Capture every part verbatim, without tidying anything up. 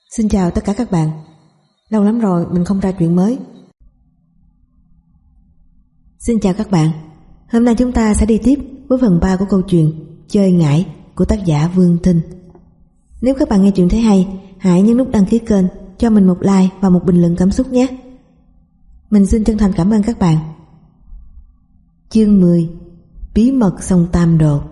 Xin chào tất cả các bạn. Lâu lắm rồi mình không ra chuyện mới. Xin chào các bạn. Hôm nay chúng ta sẽ đi tiếp với phần ba của câu chuyện Chơi Ngải của tác giả Vương Thinh. Nếu các bạn nghe chuyện thấy hay, hãy nhấn nút đăng ký kênh, cho mình một like và một bình luận cảm xúc nhé. Mình xin chân thành cảm ơn các bạn. Chương mười. Bí mật sông Tam Đồ.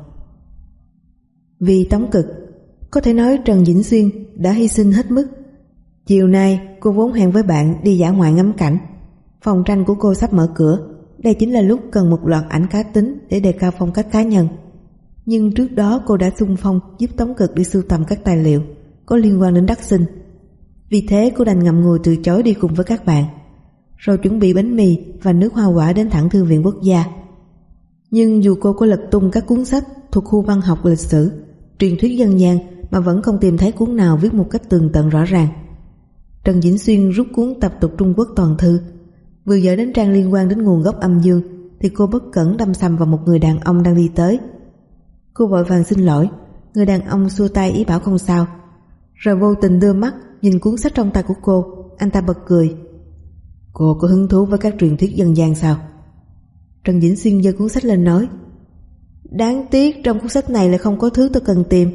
Vì Tống Cực, có thể nói Trần Vĩnh Xuyên đã hy sinh hết mức. Chiều nay cô vốn hẹn với bạn đi dã ngoại ngắm cảnh. Phòng tranh của cô sắp mở cửa. Đây chính là lúc cần một loạt ảnh cá tính để đề cao phong cách cá nhân. Nhưng trước đó cô đã xung phong giúp Tống Cực đi sưu tầm các tài liệu có liên quan đến Đắc Sinh. Vì thế cô đành ngậm ngùi từ chối đi cùng với các bạn, rồi chuẩn bị bánh mì và nước hoa quả đến thẳng Thư viện Quốc gia. Nhưng dù cô có lật tung các cuốn sách thuộc khu văn học lịch sử, truyền thuyết dân gian mà vẫn không tìm thấy cuốn nào viết một cách tường tận rõ ràng. Trần Vĩnh Xuyên rút cuốn Tập tục Trung Quốc toàn thư, vừa dở đến trang liên quan đến nguồn gốc âm dương thì cô bất cẩn đâm sầm vào một người đàn ông đang đi tới. Cô vội vàng xin lỗi. Người đàn ông xua tay ý bảo không sao, rồi vô tình đưa mắt nhìn cuốn sách trong tay của cô. Anh ta bật cười. Cô có hứng thú với các truyền thuyết dân gian sao? Trần Vĩnh Xuyên giơ cuốn sách lên nói. Đáng tiếc trong cuốn sách này lại không có thứ tôi cần tìm.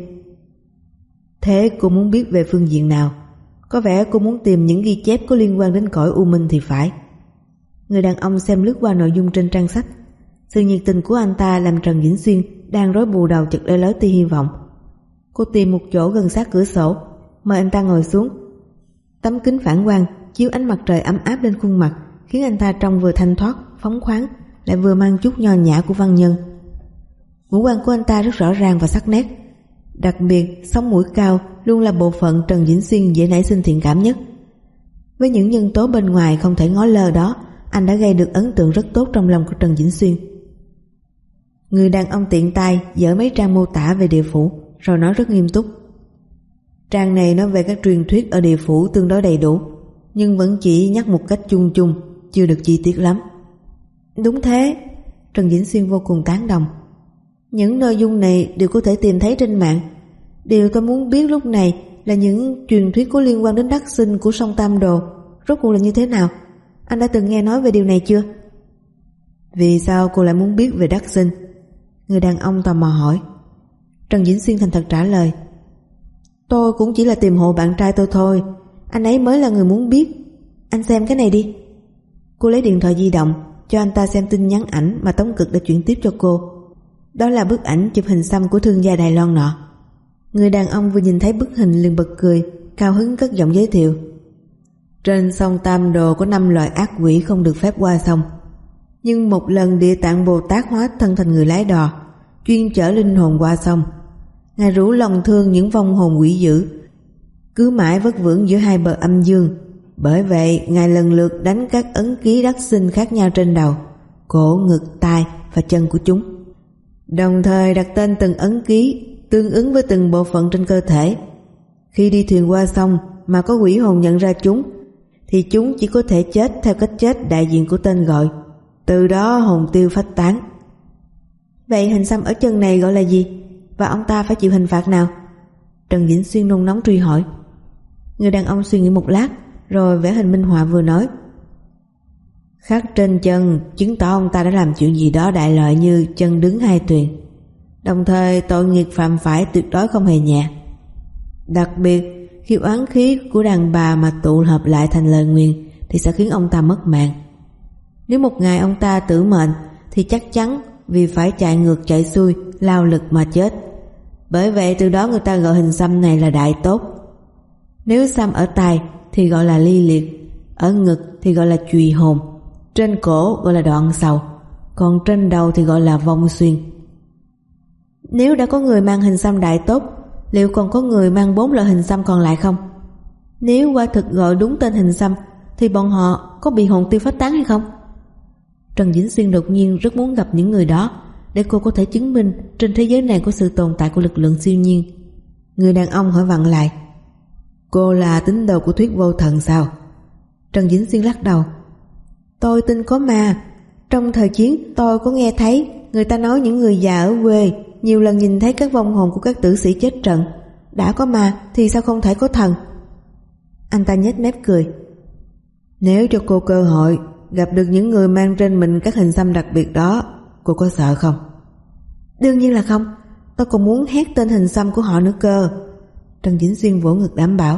Thế cô muốn biết về phương diện nào? Có vẻ cô muốn tìm những ghi chép có liên quan đến cõi u minh thì phải. Người đàn ông xem lướt qua nội dung trên trang sách. Sự nhiệt tình của anh ta làm Trần Vĩnh Xuyên đang rối bù đầu chợt lóe lóe tia hy vọng. Cô tìm một chỗ gần sát cửa sổ, mời anh ta ngồi xuống. Tấm kính phản quang chiếu ánh mặt trời ấm áp lên khuôn mặt, khiến anh ta trông vừa thanh thoát, phóng khoáng, lại vừa mang chút nho nhã của văn nhân. Ngũ quan của anh ta rất rõ ràng và sắc nét. Đặc biệt, sống mũi cao luôn là bộ phận Trần Vĩnh Xuyên dễ nảy sinh thiện cảm nhất. Với những nhân tố bên ngoài không thể ngó lơ đó, anh đã gây được ấn tượng rất tốt trong lòng của Trần Vĩnh Xuyên. Người đàn ông tiện tay dở mấy trang mô tả về địa phủ, rồi nói rất nghiêm túc. Trang này nói về các truyền thuyết ở địa phủ tương đối đầy đủ, nhưng vẫn chỉ nhắc một cách chung chung, chưa được chi tiết lắm. Đúng thế, Trần Vĩnh Xuyên vô cùng tán đồng. Những nội dung này đều có thể tìm thấy trên mạng. Điều tôi muốn biết lúc này là những truyền thuyết có liên quan đến Đắc Sinh của sông Tam Đồ rốt cuộc là như thế nào? Anh đã từng nghe nói về điều này chưa? Vì sao cô lại muốn biết về Đắc Sinh? Người đàn ông tò mò hỏi. Trần Vĩnh Xuyên thành thật trả lời. Tôi cũng chỉ là tìm hộ bạn trai tôi thôi. Anh ấy mới là người muốn biết. Anh xem cái này đi. Cô lấy điện thoại di động cho anh ta xem tin nhắn ảnh mà Tống Cực đã chuyển tiếp cho cô. Đó là bức ảnh chụp hình xăm của thương gia Đài Loan nọ. Người đàn ông vừa nhìn thấy bức hình liền bật cười, cao hứng cất giọng giới thiệu. Trên sông Tam Đồ có năm loại ác quỷ không được phép qua sông. Nhưng một lần Địa Tạng Bồ Tát hóa thân thành người lái đò, chuyên chở linh hồn qua sông. Ngài rủ lòng thương những vong hồn quỷ dữ, cứ mãi vất vưởng giữa hai bờ âm dương. Bởi vậy Ngài lần lượt đánh các ấn ký Đắc Sinh khác nhau trên đầu, cổ, ngực, tai và chân của chúng, đồng thời đặt tên từng ấn ký tương ứng với từng bộ phận trên cơ thể. Khi đi thuyền qua sông mà có quỷ hồn nhận ra chúng, thì chúng chỉ có thể chết theo cách chết đại diện của tên gọi, từ đó hồn tiêu phách tán. Vậy hình xăm ở chân này gọi là gì? Và ông ta phải chịu hình phạt nào? Trần Vĩnh Xuyên nôn nóng truy hỏi. Người đàn ông suy nghĩ một lát, rồi vẽ hình minh họa vừa nói. Khắc trên chân chứng tỏ ông ta đã làm chuyện gì đó đại loại như chân đứng hai thuyền. Đồng thời tội nghiệp phạm phải tuyệt đối không hề nhẹ. Đặc biệt khi oán khí của đàn bà mà tụ hợp lại thành lời nguyền thì sẽ khiến ông ta mất mạng. Nếu một ngày ông ta tử mệnh thì chắc chắn vì phải chạy ngược chạy xuôi, lao lực mà chết. Bởi vậy từ đó người ta gọi hình xăm này là đại tốt. Nếu xăm ở tai thì gọi là ly liệt, ở ngực thì gọi là chùy hồn, trên cổ gọi là đoạn sầu, còn trên đầu thì gọi là vong xuyên. Nếu đã có người mang hình xăm đại tốt, liệu còn có người mang bốn loại hình xăm còn lại không? Nếu quả thực gọi đúng tên hình xăm thì bọn họ có bị hồn tiêu phách tán hay không? Trần Vĩnh Xuyên đột nhiên rất muốn gặp những người đó, để cô có thể chứng minh trên thế giới này có sự tồn tại của lực lượng siêu nhiên. Người đàn ông hỏi vặn lại. Cô là tín đồ của thuyết vô thần sao? Trần Vĩnh Xuyên lắc đầu. Tôi tin có ma. Trong thời chiến tôi có nghe thấy người ta nói những người già ở quê nhiều lần nhìn thấy các vong hồn của các tử sĩ chết trận. Đã có ma thì sao không thể có thần? Anh ta nhếch mép cười. Nếu cho cô cơ hội gặp được những người mang trên mình các hình xăm đặc biệt đó, cô có sợ không? Đương nhiên là không. Tôi còn muốn hét tên hình xăm của họ nữa cơ. Trần Vĩnh Xuyên vỗ ngực đảm bảo.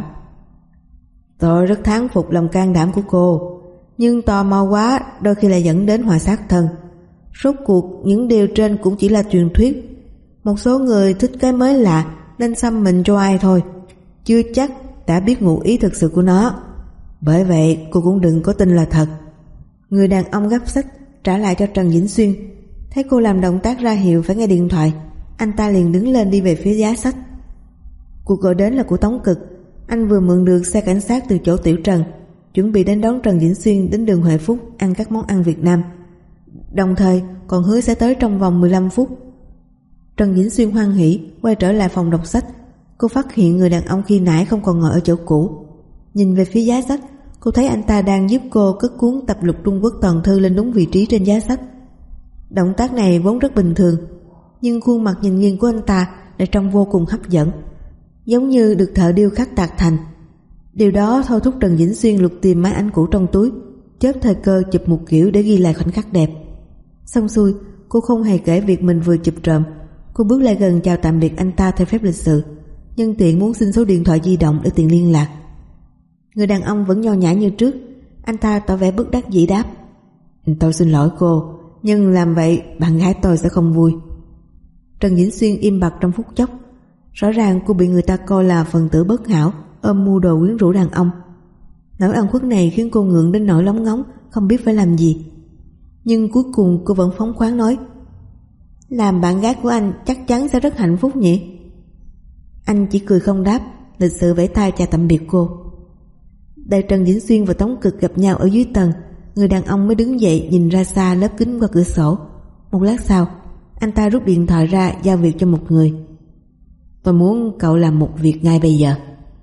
Tôi rất thán phục lòng can đảm của cô, nhưng tò mò quá đôi khi lại dẫn đến họa sát thân. Rốt cuộc những điều trên cũng chỉ là truyền thuyết. Một số người thích cái mới lạ nên xăm mình cho ai thôi, chưa chắc đã biết ngụ ý thực sự của nó. Bởi vậy cô cũng đừng có tin là thật. Người đàn ông gấp sách trả lại cho Trần Vĩnh Xuyên. Thấy cô làm động tác ra hiệu phải nghe điện thoại, anh ta liền đứng lên đi về phía giá sách. Cuộc gọi đến là của Tống Cực. Anh vừa mượn được xe cảnh sát từ chỗ Tiểu Trần, chuẩn bị đến đón Trần Vĩnh Xuyên đến đường Huệ Phúc ăn các món ăn Việt Nam, đồng thời còn hứa sẽ tới trong vòng mười lăm phút. Trần Vĩnh Xuyên hoan hỉ quay trở lại phòng đọc sách. Cô phát hiện người đàn ông khi nãy không còn ngồi ở chỗ cũ. Nhìn về phía giá sách, cô thấy anh ta đang giúp cô cất cuốn tập lục Trung Quốc toàn thư lên đúng vị trí trên giá sách. Động tác này vốn rất bình thường, nhưng khuôn mặt nhìn nghiêng của anh ta lại trông vô cùng hấp dẫn, giống như được thợ điêu khắc tạc thành. Điều đó thôi thúc Trần Vĩnh Xuyên lục tìm máy ảnh cũ trong túi, chớp thời cơ chụp một kiểu để ghi lại khoảnh khắc đẹp. Xong xuôi, cô không hề kể việc mình vừa chụp trộm. Cô bước lại gần chào tạm biệt anh ta theo phép lịch sự, nhân tiện muốn xin số điện thoại di động để tiện liên lạc. Người đàn ông vẫn nho nhã như trước. Anh ta tỏ vẻ bất đắc dĩ đáp: Tôi xin lỗi cô, nhưng làm vậy bạn gái tôi sẽ không vui. Trần Vĩnh Xuyên im bặt trong phút chốc. Rõ ràng cô bị người ta coi là phần tử bất hảo, ôm mưu đồ quyến rũ đàn ông. Nỗi ân khuất này khiến cô ngượng đến nỗi lóng ngóng, không biết phải làm gì. Nhưng cuối cùng cô vẫn phóng khoáng nói: Làm bạn gái của anh chắc chắn sẽ rất hạnh phúc nhỉ? Anh chỉ cười không đáp, lịch sự vẫy tay chào tạm biệt cô. Đợi Trần Vĩnh Xuyên và Tống Cực gặp nhau ở dưới tầng, người đàn ông mới đứng dậy nhìn ra xa lớp kính qua cửa sổ. Một lát sau, anh ta rút điện thoại ra giao việc cho một người. Tôi muốn cậu làm một việc ngay bây giờ.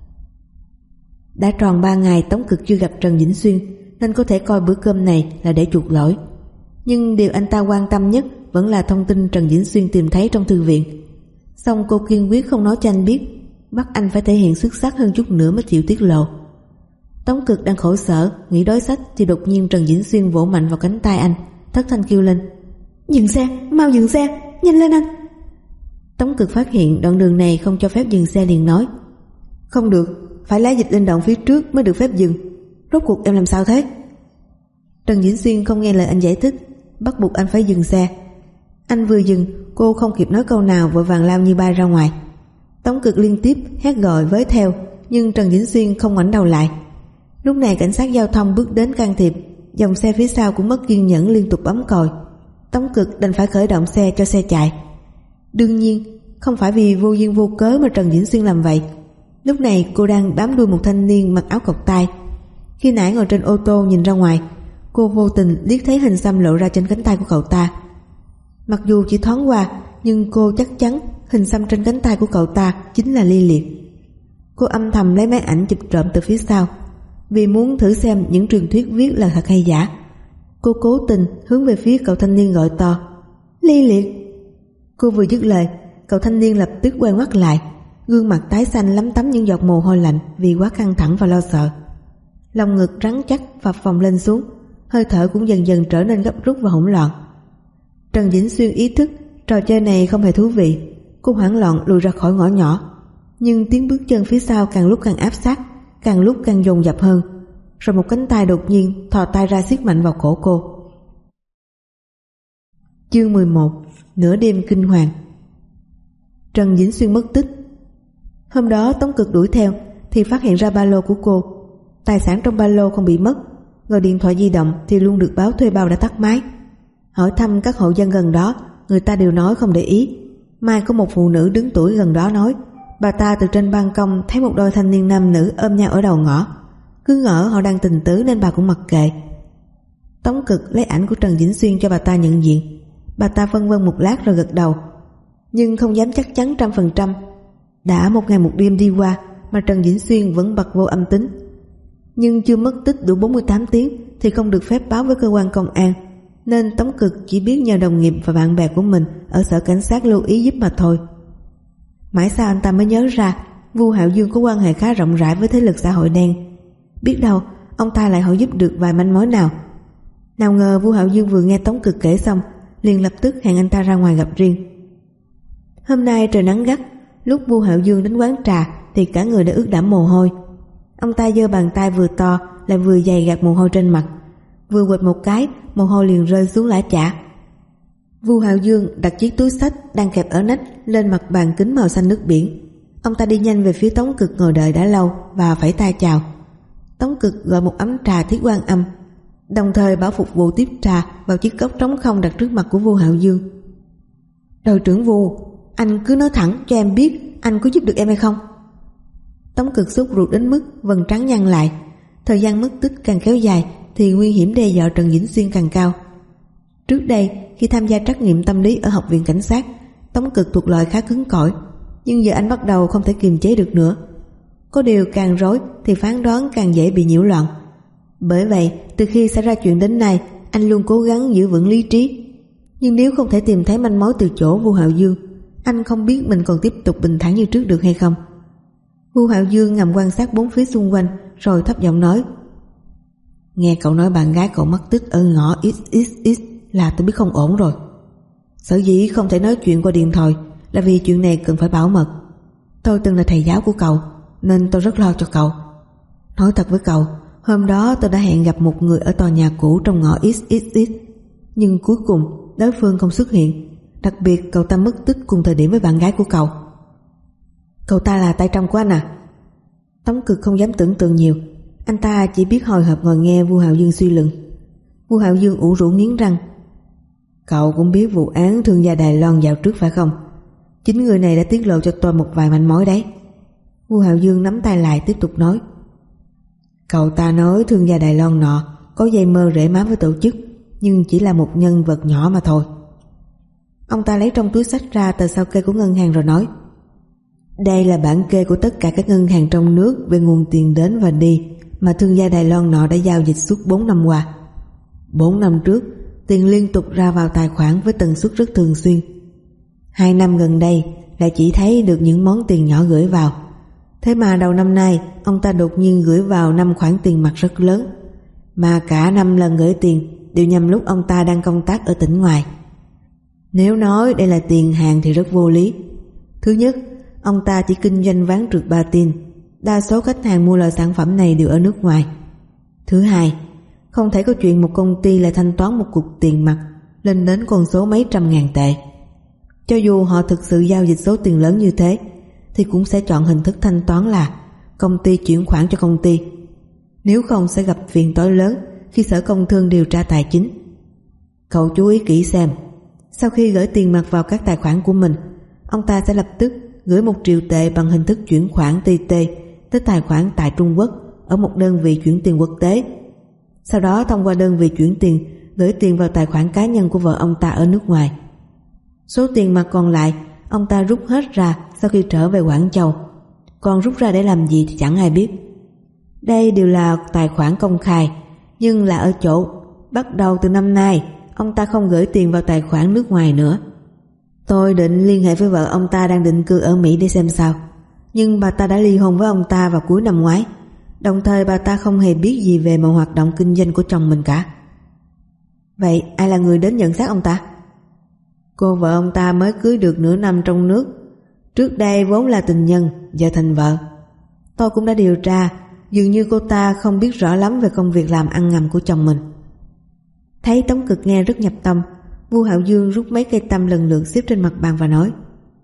Đã tròn ba ngày Tống Cực chưa gặp Trần Vĩnh Xuyên, nên có thể coi bữa cơm này là để chuộc lỗi. Nhưng điều anh ta quan tâm nhất vẫn là thông tin Trần Vĩnh Xuyên tìm thấy trong thư viện. Song cô kiên quyết không nói cho anh biết, bắt anh phải thể hiện xuất sắc hơn chút nữa mới chịu tiết lộ. Tống Cực đang khổ sở nghĩ đối sách thì đột nhiên Trần Vĩnh Xuyên vỗ mạnh vào cánh tay anh, thất thanh kêu lên: Dừng xe, mau dừng xe, nhanh lên anh. Tống Cực phát hiện đoạn đường này không cho phép dừng xe liền nói: Không được, phải lái dịch lên đoạn phía trước mới được phép dừng. Rốt cuộc em làm sao thế? Trần Vĩnh Xuyên không nghe lời anh giải thích, bắt buộc anh phải dừng xe. Anh vừa dừng, cô không kịp nói câu nào vội vàng lao như bay ra ngoài. Tống Cực liên tiếp hét gọi với theo, nhưng Trần Vĩnh Xuyên không ngoảnh đầu lại. Lúc này cảnh sát giao thông bước đến can thiệp, dòng xe phía sau cũng mất kiên nhẫn liên tục bấm còi. Tống Cực đành phải khởi động xe cho xe chạy. Đương nhiên không phải vì vô duyên vô cớ mà Trần Vĩnh Xuyên làm vậy. Lúc này cô đang bám đuôi một thanh niên mặc áo cộc tay. Khi nãy ngồi trên ô tô nhìn ra ngoài, cô vô tình liếc thấy hình xăm lộ ra trên cánh tay của cậu ta. Mặc dù chỉ thoáng qua, nhưng cô chắc chắn hình xăm trên cánh tay của cậu ta chính là Ly Liệt. Cô âm thầm lấy máy ảnh chụp trộm từ phía sau, vì muốn thử xem những truyền thuyết viết là thật hay giả. Cô cố tình hướng về phía cậu thanh niên gọi to: Ly Liệt. Cô vừa dứt lời, cậu thanh niên lập tức quay ngoắt lại, gương mặt tái xanh lấm tấm những giọt mồ hôi lạnh vì quá căng thẳng và lo sợ. Lòng ngực rắn chắc phập phồng lên xuống, hơi thở cũng dần dần trở nên gấp rút và hỗn loạn. Trần Vĩnh Xuyên ý thức trò chơi này không hề thú vị. Cô hoảng loạn lùi ra khỏi ngõ nhỏ, nhưng tiếng bước chân phía sau càng lúc càng áp sát, càng lúc càng dồn dập hơn. Rồi một cánh tay đột nhiên thò tay ra siết mạnh vào cổ cô. Chương mười một. Nửa đêm kinh hoàng. Trần Vĩnh Xuyên mất tích. Hôm đó Tống Cực đuổi theo thì phát hiện ra ba lô của cô. Tài sản trong ba lô không bị mất, gọi điện thoại di động thì luôn được báo thuê bao đã tắt máy. Hỏi thăm các hộ dân gần đó, người ta đều nói không để ý. Mai có một phụ nữ đứng tuổi gần đó nói bà ta từ trên ban công thấy một đôi thanh niên nam nữ ôm nhau ở đầu ngõ, cứ ngỡ họ đang tình tứ nên bà cũng mặc kệ. Tống Cực lấy ảnh của Trần Vĩnh Xuyên cho bà ta nhận diện. Bà ta phân vân một lát rồi gật đầu, nhưng không dám chắc chắn trăm phần trăm. Đã một ngày một đêm đi qua mà Trần Vĩnh Xuyên vẫn bật vô âm tính. Nhưng chưa mất tích đủ bốn mươi tám tiếng thì không được phép báo với cơ quan công an, nên Tống Cực chỉ biết nhờ đồng nghiệp và bạn bè của mình ở sở cảnh sát lưu ý giúp mà thôi. Mãi sau anh ta mới nhớ ra Vu Hạo Dương có quan hệ khá rộng rãi với thế lực xã hội đen, Biết đâu ông ta lại hỏi giúp được vài manh mối nào. Nào ngờ Vu Hạo Dương vừa nghe Tống Cực kể xong liền lập tức hẹn anh ta ra ngoài gặp riêng. Hôm nay trời nắng gắt, lúc Vu Hạo Dương đến quán trà thì cả người đã ướt đẫm mồ hôi. Ông ta giơ bàn tay vừa to lại vừa dày gạt mồ hôi trên mặt, vừa quệt một cái mồ hôi liền rơi xuống lã chả. Vu Hạo Dương đặt chiếc túi xách đang kẹp ở nách lên mặt bàn kính màu xanh nước biển. Ông ta đi nhanh về phía Tống Cực ngồi đợi đã lâu và vẫy tay chào. Tống Cực gọi một ấm trà Thiết Quan Âm, đồng thời bảo phục vụ tiếp trà vào chiếc cốc trống không đặt trước mặt của Vu Hạo Dương. Đội trưởng Vu, anh cứ nói thẳng cho em biết anh có giúp được em hay không. Tống Cực sốt ruột đến mức vầng trán nhăn lại. Thời gian mất tích càng kéo dài thì nguy hiểm đe dọa Trần Vĩnh Xuyên càng cao. Trước đây khi tham gia trắc nghiệm tâm lý ở học viện cảnh sát, Tống Cực thuộc loại khá cứng cỏi, nhưng giờ anh bắt đầu không thể kiềm chế được nữa. Có điều càng rối thì phán đoán càng dễ bị nhiễu loạn. Bởi vậy từ khi xảy ra chuyện đến nay, anh luôn cố gắng giữ vững lý trí. Nhưng nếu không thể tìm thấy manh mối từ chỗ Vu Hạo Dương, anh không biết mình còn tiếp tục bình thản như trước được hay không. Vu Hạo Dương ngầm quan sát bốn phía xung quanh rồi thấp giọng nói: Nghe cậu nói bạn gái cậu mất tích ở ngõ ích ích ích là tôi biết không ổn rồi. Sở dĩ không thể nói chuyện qua điện thoại là vì chuyện này cần phải bảo mật. Tôi từng là thầy giáo của cậu nên tôi rất lo cho cậu. Nói thật với cậu, hôm đó tôi đã hẹn gặp một người ở tòa nhà cũ trong ngõ ích ích ích, nhưng cuối cùng đối phương không xuất hiện. Đặc biệt cậu ta mất tích cùng thời điểm với bạn gái của cậu. Cậu ta là tay trong của anh à? Tống Cực không dám tưởng tượng nhiều. Anh ta chỉ biết hồi hộp ngồi nghe Vu Hạo Dương suy luận. Vu Hạo Dương ủ rũ nghiến răng: Cậu cũng biết vụ án thương gia Đài Loan dạo trước phải không? Chính người này đã tiết lộ cho tôi một vài manh mối đấy. Vu Hạo Dương nắm tay lại tiếp tục nói: Cậu ta nói thương gia Đài Loan nọ có dây mơ rễ má với tổ chức, nhưng chỉ là một nhân vật nhỏ mà thôi. Ông ta lấy trong túi xách ra tờ sao kê của ngân hàng rồi nói: Đây là bản kê của tất cả các ngân hàng trong nước về nguồn tiền đến và đi mà thương gia Đài Loan nọ đã giao dịch suốt bốn năm qua. Bốn năm trước, tiền liên tục ra vào tài khoản với tần suất rất thường xuyên. Hai năm gần đây lại chỉ thấy được những món tiền nhỏ gửi vào. Thế mà đầu năm nay ông ta đột nhiên gửi vào năm khoản tiền mặt rất lớn, mà cả năm lần gửi tiền đều nhằm lúc ông ta đang công tác ở tỉnh ngoài. Nếu nói đây là tiền hàng thì rất vô lý. Thứ nhất, ông ta chỉ kinh doanh ván trượt ba tin, đa số khách hàng mua loại sản phẩm này đều ở nước ngoài. Thứ hai, không thể có chuyện một công ty lại thanh toán một cục tiền mặt lên đến con số mấy trăm ngàn tệ. Cho dù họ thực sự giao dịch số tiền lớn như thế thì cũng sẽ chọn hình thức thanh toán là công ty chuyển khoản cho công ty. Nếu không sẽ gặp phiền toái lớn khi Sở Công Thương điều tra tài chính. Cậu chú ý kỹ xem, sau khi gửi tiền mặt vào các tài khoản của mình, ông ta sẽ lập tức gửi một triệu tệ bằng hình thức chuyển khoản tê tê tới tài khoản tại Trung Quốc ở một đơn vị chuyển tiền quốc tế. Sau đó thông qua đơn vị chuyển tiền gửi tiền vào tài khoản cá nhân của vợ ông ta ở nước ngoài. Số tiền mặt còn lại ông ta rút hết ra sau khi trở về Quảng Châu, còn rút ra để làm gì thì chẳng ai biết. Đây đều là tài khoản công khai, nhưng là ở chỗ bắt đầu từ năm nay ông ta không gửi tiền vào tài khoản nước ngoài nữa. Tôi định liên hệ với vợ ông ta đang định cư ở Mỹ để xem sao, nhưng bà ta đã ly hôn với ông ta vào cuối năm ngoái. Đồng thời bà ta không hề biết gì về mọi hoạt động kinh doanh của chồng mình cả. Vậy ai là người đến nhận xác ông ta? Cô vợ ông ta mới cưới được nửa năm trong nước. Trước đây vốn là tình nhân, giờ thành vợ. Tôi cũng đã điều tra, dường như cô ta không biết rõ lắm về công việc làm ăn ngầm của chồng mình. Thấy Tống Cực nghe rất nhập tâm, Vu Hạo Dương rút mấy cây tăm lần lượt xếp trên mặt bàn và nói: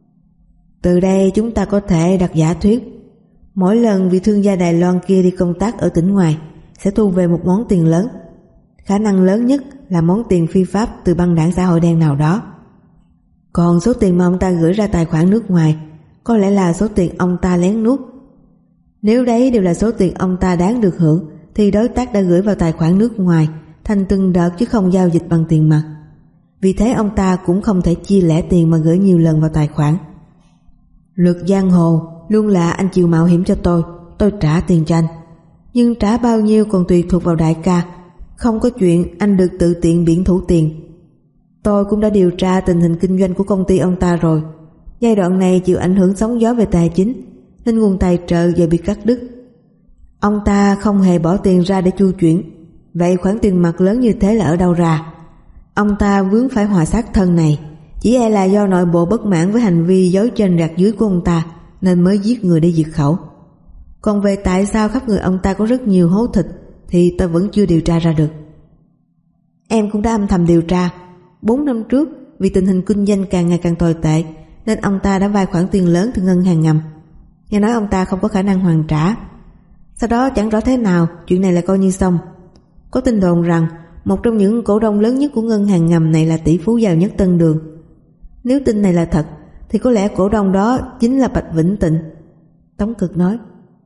Từ đây chúng ta có thể đặt giả thuyết, mỗi lần vị thương gia Đài Loan kia đi công tác ở tỉnh ngoài sẽ thu về một món tiền lớn. Khả năng lớn nhất là món tiền phi pháp từ băng đảng xã hội đen nào đó. Còn số tiền mà ông ta gửi ra tài khoản nước ngoài có lẽ là số tiền ông ta lén nuốt. Nếu đấy đều là số tiền ông ta đáng được hưởng thì đối tác đã gửi vào tài khoản nước ngoài thành từng đợt chứ không giao dịch bằng tiền mặt. Vì thế ông ta cũng không thể chia lẻ tiền mà gửi nhiều lần vào tài khoản. Luật giang hồ luôn là anh chịu mạo hiểm cho tôi, tôi trả tiền cho anh. Nhưng trả bao nhiêu còn tùy thuộc vào đại ca, không có chuyện anh được tự tiện biển thủ tiền. Tôi cũng đã điều tra tình hình kinh doanh của công ty ông ta rồi. Giai đoạn này chịu ảnh hưởng sóng gió về tài chính nên nguồn tài trợ giờ bị cắt đứt. Ông ta không hề bỏ tiền ra để chu chuyển, vậy khoản tiền mặt lớn như thế là ở đâu ra? Ông ta vướng phải họa sát thân này, chỉ e là do nội bộ bất mãn với hành vi dối trên gạt dưới của ông ta nên mới giết người để diệt khẩu. Còn về tại sao khắp người ông ta có rất nhiều hố thịt thì tôi vẫn chưa điều tra ra được. Em cũng đã âm thầm điều tra. Bốn năm trước, vì tình hình kinh doanh càng ngày càng tồi tệ nên ông ta đã vay khoản tiền lớn từ ngân hàng ngầm. Nghe nói ông ta không có khả năng hoàn trả. Sau đó chẳng rõ thế nào chuyện này lại coi như xong. Có tin đồn rằng một trong những cổ đông lớn nhất của ngân hàng ngầm này là tỷ phú giàu nhất Tân Đường. Nếu tin này là thật thì có lẽ cổ đông đó chính là Bạch Vĩnh Tịnh. Tống Cực nói.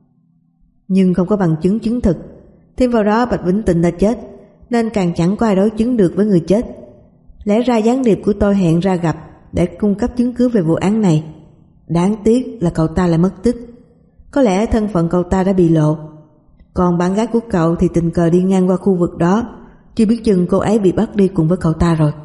Nhưng không có bằng chứng chứng thực. Thêm vào đó Bạch Vĩnh Tịnh đã chết nên càng chẳng có ai đối chứng được với người chết. Lẽ ra gián điệp của tôi hẹn ra gặp để cung cấp chứng cứ về vụ án này. Đáng tiếc là cậu ta lại mất tích. Có lẽ thân phận cậu ta đã bị lộ. Còn bạn gái của cậu thì tình cờ đi ngang qua khu vực đó, chưa biết chừng cô ấy bị bắt đi cùng với cậu ta rồi.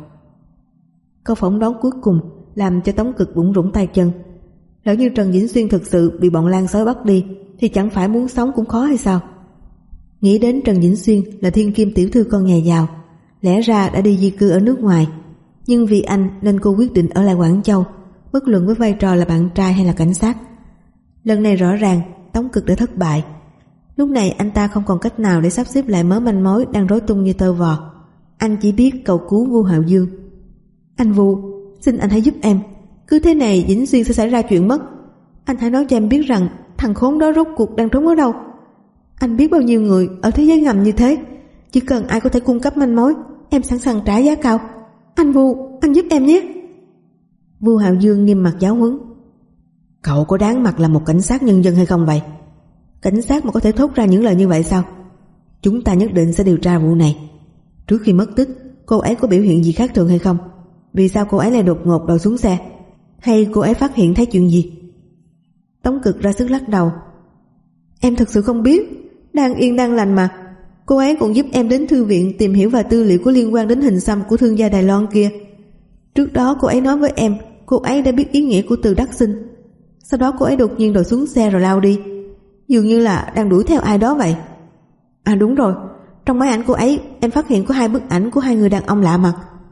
Câu phỏng đoán cuối cùng làm cho Tống Cực bủn rủn tay chân. Lỡ như Trần Vĩnh Xuyên thực sự bị bọn lan sói bắt đi thì chẳng phải muốn sống cũng khó hay sao? Nghĩ đến Trần Vĩnh Xuyên là thiên kim tiểu thư con nhà giàu, lẽ ra đã đi di cư ở nước ngoài, nhưng vì anh nên cô quyết định ở lại Quảng Châu, bất luận với vai trò là bạn trai hay là cảnh sát. Lần này rõ ràng Tống Cực đã thất bại. Lúc này anh ta không còn cách nào để sắp xếp lại mớ manh mối đang rối tung như tơ vò. Anh chỉ biết cầu cứu Vu Hạo Dương. Anh Vu, xin anh hãy giúp em. Cứ thế này Vĩnh Xuyên sẽ xảy ra chuyện mất. Anh hãy nói cho em biết rằng thằng khốn đó rốt cuộc đang trốn ở đâu. Anh biết bao nhiêu người ở thế giới ngầm như thế. Chỉ cần ai có thể cung cấp manh mối, em sẵn sàng trả giá cao. Anh Vu, anh giúp em nhé. Vu Hạo Dương nghiêm mặt giáo huấn. Cậu có đáng mặt là một cảnh sát nhân dân hay không vậy? Cảnh sát mà có thể thốt ra những lời như vậy sao? Chúng ta nhất định sẽ điều tra vụ này. Trước khi mất tích, cô ấy có biểu hiện gì khác thường hay không? Vì sao cô ấy lại đột ngột đậu xuống xe? Hay cô ấy phát hiện thấy chuyện gì? Tống Cực ra sức lắc đầu. Em thật sự không biết. Đang yên đang lành mà. Cô ấy cũng giúp em đến thư viện tìm hiểu vài tư liệu có liên quan đến hình xăm của thương gia Đài Loan kia. Trước đó cô ấy nói với em cô ấy đã biết ý nghĩa của từ đắc sinh. Sau đó cô ấy đột nhiên đổ xuống xe rồi lao đi, dường như là đang đuổi theo ai đó vậy. À đúng rồi, trong máy ảnh cô ấy em phát hiện có hai bức ảnh của hai người đàn ông lạ mặt.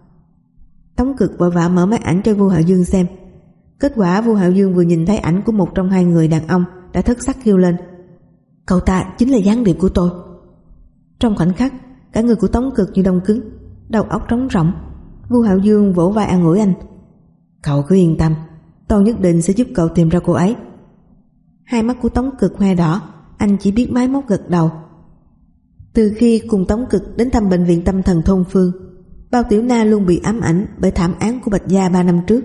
Tống Cực vội vã mở máy ảnh cho Vu Hạo Dương xem. Kết quả Vu Hạo Dương vừa nhìn thấy ảnh của một trong hai người đàn ông đã thất sắc kêu lên. Cậu ta chính là gián điệp của tôi. Trong khoảnh khắc, cả người của Tống Cực như đông cứng, đầu óc trống rỗng. Vu Hạo Dương vỗ vai an ủi anh. Cậu cứ yên tâm, tôi nhất định sẽ giúp cậu tìm ra cô ấy. Hai mắt của Tống Cực hoe đỏ, anh chỉ biết máy móc gật đầu. Từ khi cùng Tống Cực đến thăm bệnh viện tâm thần thôn Phương, Bao Tiểu Na luôn bị ám ảnh bởi thảm án của Bạch Gia ba năm trước.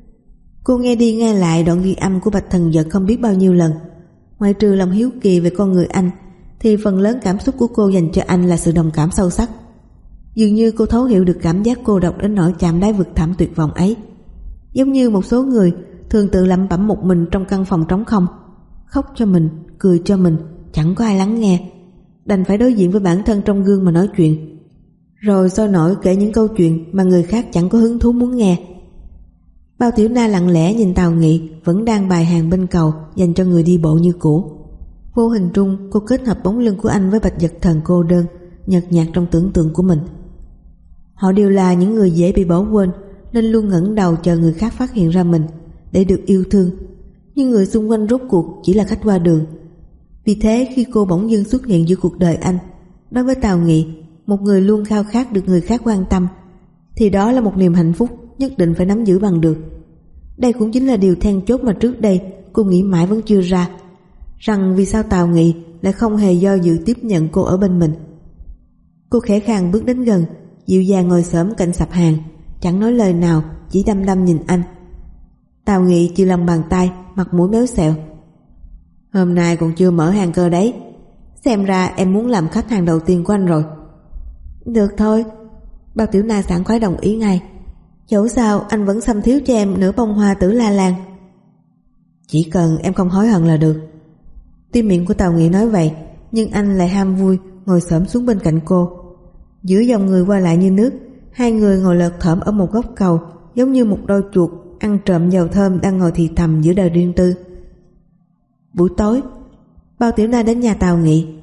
Cô nghe đi nghe lại đoạn ghi âm của Bạch Thần Dật không biết bao nhiêu lần. Ngoại trừ lòng hiếu kỳ về con người anh, thì phần lớn cảm xúc của cô dành cho anh là sự đồng cảm sâu sắc. Dường như cô thấu hiểu được cảm giác cô độc đến nỗi chạm đáy vực thẳm tuyệt vọng ấy. Giống như một số người thường tự lẩm bẩm một mình trong căn phòng trống không, khóc cho mình, cười cho mình, chẳng có ai lắng nghe, đành phải đối diện với bản thân trong gương mà nói chuyện, rồi sôi nổi kể những câu chuyện mà người khác chẳng có hứng thú muốn nghe. Bao Tiểu Na lặng lẽ nhìn Tào Nghị vẫn đang bài hàng bên cầu dành cho người đi bộ như cũ. Vô hình trung cô kết hợp bóng lưng của anh với Bạch Dật Thần cô đơn, nhợt nhạt trong tưởng tượng của mình. Họ đều là những người dễ bị bỏ quên nên luôn ngẩng đầu chờ người khác phát hiện ra mình để được yêu thương, nhưng người xung quanh rốt cuộc chỉ là khách qua đường. Vì thế khi cô bỗng dưng xuất hiện giữa cuộc đời anh, đối với Tào Nghị, một người luôn khao khát được người khác quan tâm, thì đó là một niềm hạnh phúc nhất định phải nắm giữ bằng được. Đây cũng chính là điều then chốt mà trước đây cô nghĩ mãi vẫn chưa ra, rằng vì sao Tào Nghị lại không hề do dự tiếp nhận cô ở bên mình. Cô khẽ khàng bước đến gần, dịu dàng ngồi xổm cạnh sạp hàng, chẳng nói lời nào, chỉ đăm đăm nhìn anh. Tào Nghị chìa lòng bàn tay, mặt mũi méo xẹo. Hôm nay còn chưa mở hàng cơ đấy, xem ra em muốn làm khách hàng đầu tiên của anh rồi. Được thôi, Bao Tiểu Na sảng khoái đồng ý ngay. Dẫu sao anh vẫn xăm thiếu cho em nửa bông hoa Tử La Lan. Chỉ cần em không hối hận là được. Tim miệng của Tào Nghị nói vậy, nhưng anh lại ham vui ngồi xổm xuống bên cạnh cô. Giữa dòng người qua lại như nước, hai người ngồi lợt thởm ở một góc cầu, giống như một đôi chuột ăn trộm dầu thơm đang ngồi thì thầm giữa đời riêng tư. Buổi tối, Bao Tiểu Na đến nhà Tào Nghị,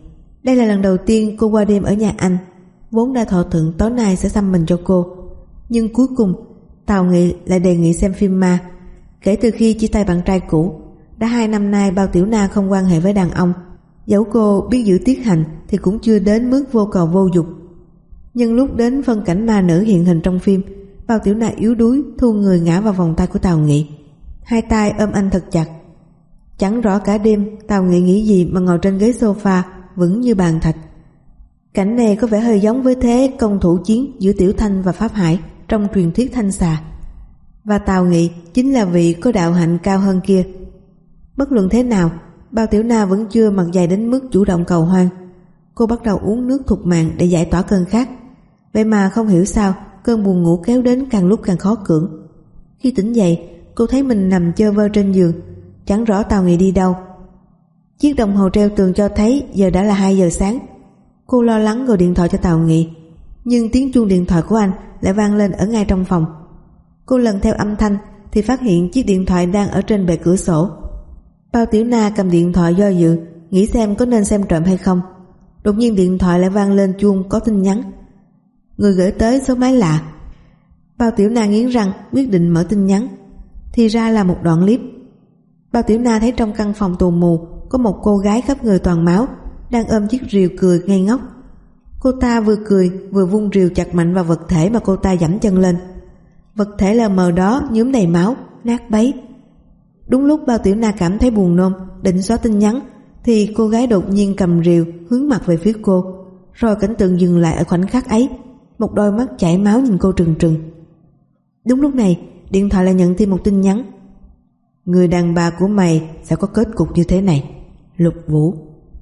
Đây là lần đầu tiên cô qua đêm ở nhà anh, vốn đã thỏa thuận tối nay sẽ xăm mình cho cô. Nhưng cuối cùng Tào Nghị lại đề nghị xem phim ma. Kể từ khi chia tay bạn trai cũ, đã hai năm nay Bao Tiểu Na không quan hệ với đàn ông. Dẫu cô biết giữ tiết hành thì cũng chưa đến mức vô cầu vô dục. Nhưng lúc đến phân cảnh ma nữ hiện hình trong phim, Bao Tiểu Na yếu đuối thu người ngã vào vòng tay của Tào Nghị, hai tay ôm anh thật chặt. Chẳng rõ cả đêm Tào Nghị nghĩ gì mà ngồi trên ghế sofa vững như bàn thạch. Cảnh này có vẻ hơi giống với thế công thủ chiến giữa Tiểu Thanh và Pháp Hải trong truyền thuyết Thanh Xà. Và Tào Nghị chính là vị có đạo hạnh cao hơn kia. Bất luận thế nào, Bao Tiểu Na vẫn chưa mặt dày đến mức chủ động cầu hoan. Cô bắt đầu uống nước thục mạng để giải tỏa cơn khát. Vậy mà không hiểu sao cơn buồn ngủ kéo đến càng lúc càng khó cưỡng. Khi tỉnh dậy, cô thấy mình nằm chơ vơ trên giường, chẳng rõ Tào Nghị đi đâu. Chiếc đồng hồ treo tường cho thấy giờ đã là hai giờ sáng. Cô lo lắng gọi điện thoại cho Tào Nghị, nhưng tiếng chuông điện thoại của anh lại vang lên ở ngay trong phòng. Cô lần theo âm thanh thì phát hiện chiếc điện thoại đang ở trên bệ cửa sổ. Bao Tiểu Na cầm điện thoại do dự, nghĩ xem có nên xem trộm hay không. Đột nhiên điện thoại lại vang lên chuông có tin nhắn. Người gửi tới số máy lạ. Bao Tiểu Na nghiến răng quyết định mở tin nhắn. Thì ra là một đoạn clip. Bao Tiểu Na thấy trong căn phòng tù mù có một cô gái khắp người toàn máu đang ôm chiếc rìu cười ngây ngốc. Cô ta vừa cười vừa vung rìu chặt mạnh vào vật thể mà cô ta giẫm chân lên. Vật thể lờ mờ đó nhuốm đầy máu, nát bấy. Đúng lúc Bao Tiểu Na cảm thấy buồn nôn, định xóa tin nhắn, thì cô gái đột nhiên cầm rìu hướng mặt về phía cô. Rồi cảnh tượng dừng lại ở khoảnh khắc ấy. Một đôi mắt chảy máu nhìn cô trừng trừng. Đúng lúc này điện thoại lại nhận thêm một tin nhắn. Người đàn bà của mày sẽ có kết cục như thế này, Lục Vũ.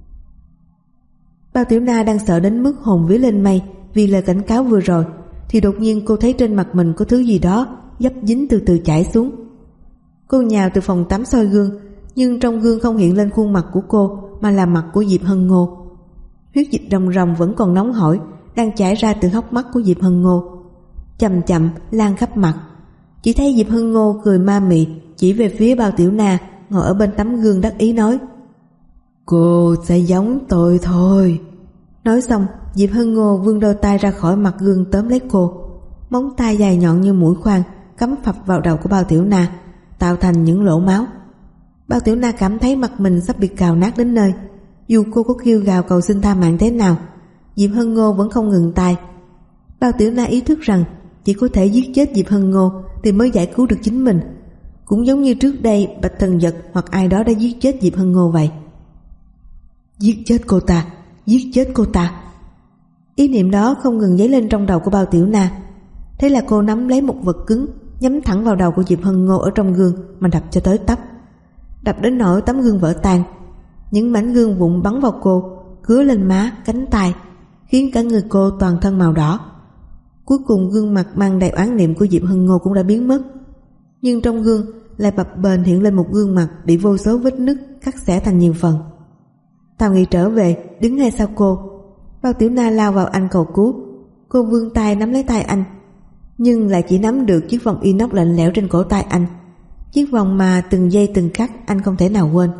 Bao Tiểu Na đang sợ đến mức hồn vía lên mây vì lời cảnh cáo vừa rồi, thì đột nhiên cô thấy trên mặt mình có thứ gì đó dấp dính từ từ chảy xuống. Cô nhào từ phòng tắm soi gương, nhưng trong gương không hiện lên khuôn mặt của cô mà là mặt của Diệp Hân Ngô. Huyết dịch ròng ròng vẫn còn nóng hổi đang chảy ra từ hốc mắt của Diệp Hân Ngô, chậm chậm lan khắp mặt. Chỉ thấy Diệp Hân Ngô cười ma mị chỉ về phía Bao Tiểu Na ngồi ở bên tấm gương đắc ý nói: Cô sẽ giống tôi thôi. Nói xong Diệp Hân Ngô vươn đôi tay ra khỏi mặt gương tóm lấy cô. Móng tay dài nhọn như mũi khoan cắm phập vào đầu của Bao Tiểu Na, tạo thành những lỗ máu. Bao Tiểu Na cảm thấy mặt mình sắp bị cào nát đến nơi. Dù cô có kêu gào cầu xin tha mạng thế nào, Diệp Hân Ngô vẫn không ngừng tay. Bao Tiểu Na ý thức rằng chỉ có thể giết chết Diệp Hân Ngô thì mới giải cứu được chính mình, cũng giống như trước đây Bạch Thần Dật hoặc ai đó đã giết chết Diệp Hân Ngô vậy. Giết chết cô ta, giết chết cô ta. Ý niệm đó không ngừng dấy lên trong đầu của Bao Tiểu Na. Thế là cô nắm lấy một vật cứng, nhắm thẳng vào đầu của Diệp Hân Ngô ở trong gương mà đập cho tới tấp. Đập đến nỗi tấm gương vỡ tan. Những mảnh gương vụn bắn vào cô, cứa lên má, cánh tay, khiến cả người cô toàn thân màu đỏ. Cuối cùng gương mặt mang đầy oán niệm của Diệp Hân Ngô cũng đã biến mất. Nhưng trong gương lại bập bềnh hiện lên một gương mặt bị vô số vết nứt cắt xẻ thành nhiều phần. Tào Nghị trở về, đứng ngay sau cô. Bao Tiểu Na lao vào anh cầu cứu. Cô vươn tay nắm lấy tay anh, nhưng lại chỉ nắm được chiếc vòng inox lạnh lẽo trên cổ tay anh, chiếc vòng mà từng giây từng khắc anh không thể nào quên.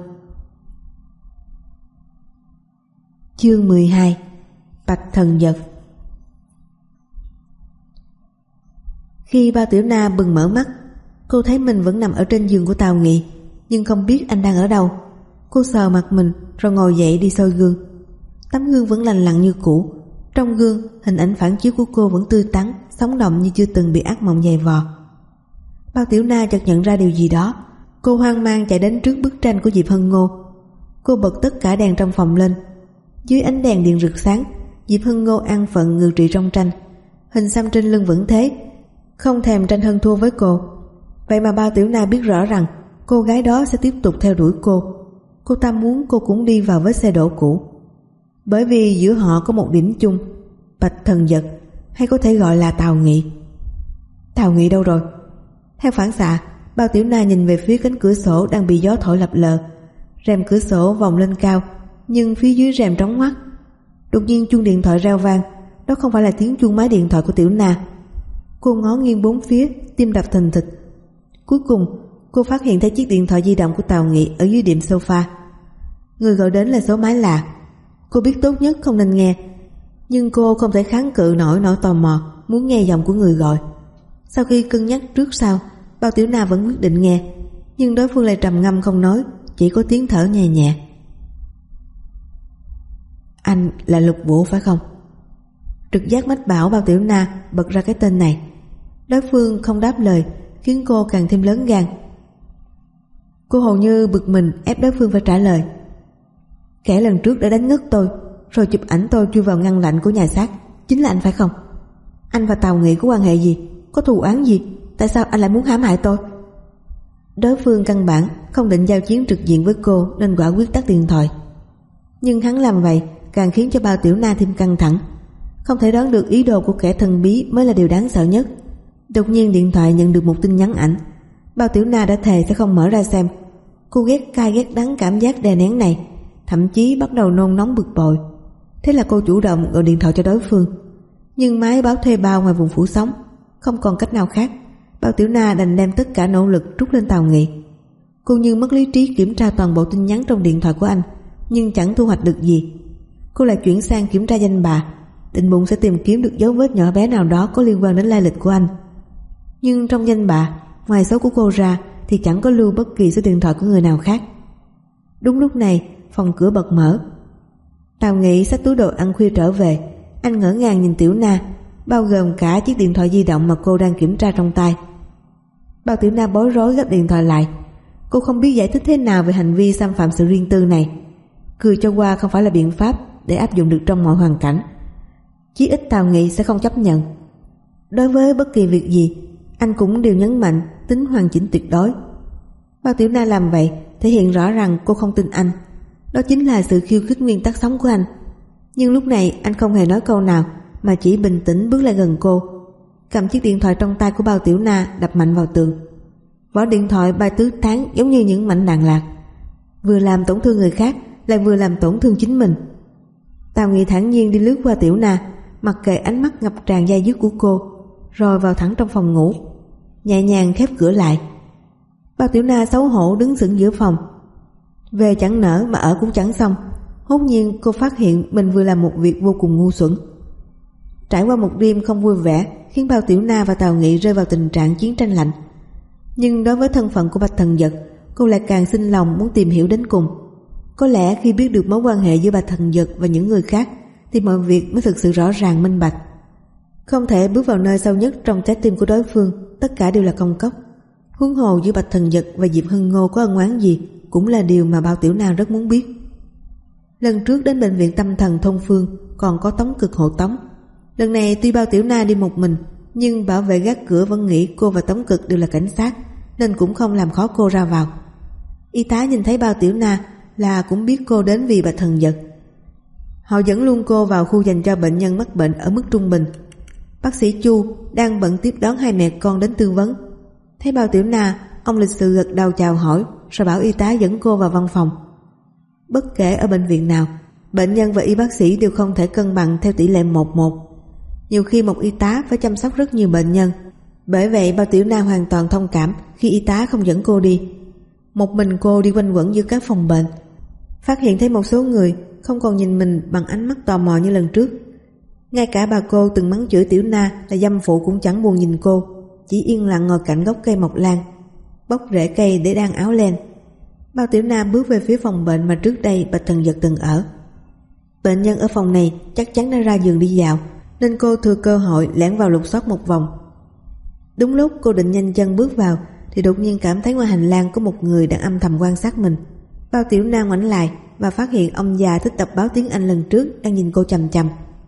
Chương mười hai. Bạch Thần Dật. Khi Bao Tiểu Na bừng mở mắt, cô thấy mình vẫn nằm ở trên giường của Tào Nghị, nhưng không biết anh đang ở đâu. Cô sờ mặt mình rồi ngồi dậy đi soi gương. Tấm gương vẫn lành lặn như cũ. Trong gương, hình ảnh phản chiếu của cô vẫn tươi tắn, sống động như chưa từng bị ác mộng dày vò. Bao Tiểu Na chợt nhận ra điều gì đó. Cô hoang mang chạy đến trước bức tranh của Diệp Hân Ngô. Cô bật tất cả đèn trong phòng lên. Dưới ánh đèn điện rực sáng, Diệp Hân Ngô an phận ngự trị trong tranh. Hình xăm trên lưng vẫn thế, không thèm tranh hơn thua với cô. Vậy mà Bao Tiểu Na biết rõ rằng cô gái đó sẽ tiếp tục theo đuổi cô. Cô ta muốn cô cũng đi vào vết xe đổ cũ. Bởi vì giữa họ có một điểm chung, Bạch Thần Dật, hay có thể gọi là Tào Nghị. Tào Nghị đâu rồi? Theo phản xạ, Bao Tiểu Na nhìn về phía cánh cửa sổ đang bị gió thổi lập lờ. Rèm cửa sổ vòng lên cao, nhưng phía dưới rèm trống ngoắt. Đột nhiên chuông điện thoại reo vang. Đó không phải là tiếng chuông máy điện thoại của Tiểu Na. Cô ngó nghiêng bốn phía, tim đập thình thịch. Cuối cùng cô phát hiện thấy chiếc điện thoại di động của Tào Nghị ở dưới đệm sofa. Người gọi đến là số máy lạ. Cô biết tốt nhất không nên nghe, nhưng cô không thể kháng cự nổi nỗi tò mò muốn nghe giọng của người gọi. Sau khi cân nhắc trước sau, Bao Tiểu Na vẫn quyết định nghe, nhưng đối phương lại trầm ngâm không nói, chỉ có tiếng thở nhẹ nhẹ. Anh là Lục Vũ phải không? Trực giác mách bảo Bao Tiểu Na bật ra cái tên này. Đối phương không đáp lời, khiến cô càng thêm lớn gan. Cô hầu như bực mình ép đối phương phải trả lời. Kẻ lần trước đã đánh ngất tôi, rồi chụp ảnh tôi chui vào ngăn lạnh của nhà xác, chính là anh phải không? Anh và Tào Nghị có quan hệ gì? Có thù oán gì? Tại sao anh lại muốn hãm hại tôi? Đối phương căn bản không định giao chiến trực diện với cô, nên quả quyết tắt điện thoại. Nhưng hắn làm vậy càng khiến cho Bao Tiểu Na thêm căng thẳng. Không thể đoán được ý đồ của kẻ thần bí mới là điều đáng sợ nhất. Đột nhiên điện thoại nhận được một tin nhắn ảnh. Bao Tiểu Na đã thề sẽ không mở ra xem. Cô ghét cay ghét đắng cảm giác đè nén này, thậm chí bắt đầu nôn nóng bực bội. Thế là cô chủ động gọi điện thoại cho đối phương. Nhưng máy báo thuê bao ngoài vùng phủ sóng, không còn cách nào khác. Bao Tiểu Na đành đem tất cả nỗ lực trút lên Tào Nghị. Cô như mất lý trí kiểm tra toàn bộ tin nhắn trong điện thoại của anh, nhưng chẳng thu hoạch được gì. Cô lại chuyển sang kiểm tra danh bạ, định bụng sẽ tìm kiếm được dấu vết nhỏ bé nào đó có liên quan đến lai lịch của anh. Nhưng trong danh bạ, ngoài số của cô ra thì chẳng có lưu bất kỳ số điện thoại của người nào khác. Đúng lúc này, phòng cửa bật mở. Tào Nghị xách túi đồ ăn khuya trở về. Anh ngỡ ngàng nhìn Tiểu Na, bao gồm cả chiếc điện thoại di động mà cô đang kiểm tra trong tay. Bao Tiểu Na bối rối gấp điện thoại lại. Cô không biết giải thích thế nào về hành vi xâm phạm sự riêng tư này. Cười cho qua không phải là biện pháp để áp dụng được trong mọi hoàn cảnh. Chí ít Tào Nghị sẽ không chấp nhận. Đối với bất kỳ việc gì, anh cũng đều nhấn mạnh tính hoàn chỉnh tuyệt đối. Bao Tiểu Na làm vậy thể hiện rõ rằng cô không tin anh. Đó chính là sự khiêu khích nguyên tắc sống của anh. Nhưng lúc này anh không hề nói câu nào, mà chỉ bình tĩnh bước lại gần cô, cầm chiếc điện thoại trong tay của Bao Tiểu Na đập mạnh vào tường. Vỏ điện thoại bay tứ tán giống như những mảnh đạn lạc, vừa làm tổn thương người khác lại vừa làm tổn thương chính mình. Tào Nghị thản nhiên đi lướt qua Tiểu Na, mặc kệ ánh mắt ngập tràn dai dứt của cô, rồi vào thẳng trong phòng ngủ, nhẹ nhàng khép cửa lại. Bao Tiểu Na xấu hổ đứng sững giữa phòng. Về chẳng nở mà ở cũng chẳng xong. Hốt nhiên cô phát hiện mình vừa làm một việc vô cùng ngu xuẩn. Trải qua một đêm không vui vẻ khiến Bao Tiểu Na và Tào Nghị rơi vào tình trạng chiến tranh lạnh. Nhưng đối với thân phận của Bạch Thần Dật, cô lại càng sinh lòng muốn tìm hiểu đến cùng. Có lẽ khi biết được mối quan hệ giữa Bạch Thần Dật và những người khác thì mọi việc mới thực sự rõ ràng minh bạch. Không thể bước vào nơi sâu nhất trong trái tim của đối phương, tất cả đều là công cốc. Huống hồ giữa Bạch Thần Dật và Diệp Hưng Ngô có ân oán gì cũng là điều mà Bao Tiểu Na rất muốn biết. Lần trước đến bệnh viện tâm thần Thông Phương còn có Tống Cực hộ tống. Lần này tuy Bao Tiểu Na đi một mình, nhưng bảo vệ gác cửa vẫn nghĩ cô và Tống Cực đều là cảnh sát, nên cũng không làm khó cô ra vào. Y tá nhìn thấy Bao Tiểu Na là cũng biết cô đến vì Bạch Thần Dật. Họ dẫn luôn cô vào khu dành cho bệnh nhân mắc bệnh ở mức trung bình. Bác sĩ Chu đang bận tiếp đón hai mẹ con đến tư vấn. Thấy Bao Tiểu Na, ông lịch sự gật đầu chào hỏi, rồi bảo y tá dẫn cô vào văn phòng. Bất kể ở bệnh viện nào, bệnh nhân và y bác sĩ đều không thể cân bằng theo tỷ lệ một một. Nhiều khi một y tá phải chăm sóc rất nhiều bệnh nhân. Bởi vậy Bao Tiểu Na hoàn toàn thông cảm khi y tá không dẫn cô đi. Một mình cô đi quanh quẩn giữa các phòng bệnh, phát hiện thấy một số người không còn nhìn mình bằng ánh mắt tò mò như lần trước. Ngay cả bà cô từng mắng chửi Tiểu Na là dâm phụ cũng chẳng buồn nhìn cô, chỉ yên lặng ngồi cạnh gốc cây mộc lan, bóc rễ cây để đan áo len. Bao Tiểu Na bước về phía phòng bệnh mà trước đây Bạch Thần Dật từng ở. Bệnh nhân ở phòng này chắc chắn đã ra giường đi dạo, nên cô thừa cơ hội lẻn vào lục soát một vòng. Đúng lúc cô định nhanh chân bước vào thì đột nhiên cảm thấy ngoài hành lang có một người đang âm thầm quan sát mình. Bao Tiểu Na ngoảnh lại và phát hiện ông già thích đọc báo tiếng Anh lần trước đang nhìn cô chằm chằm.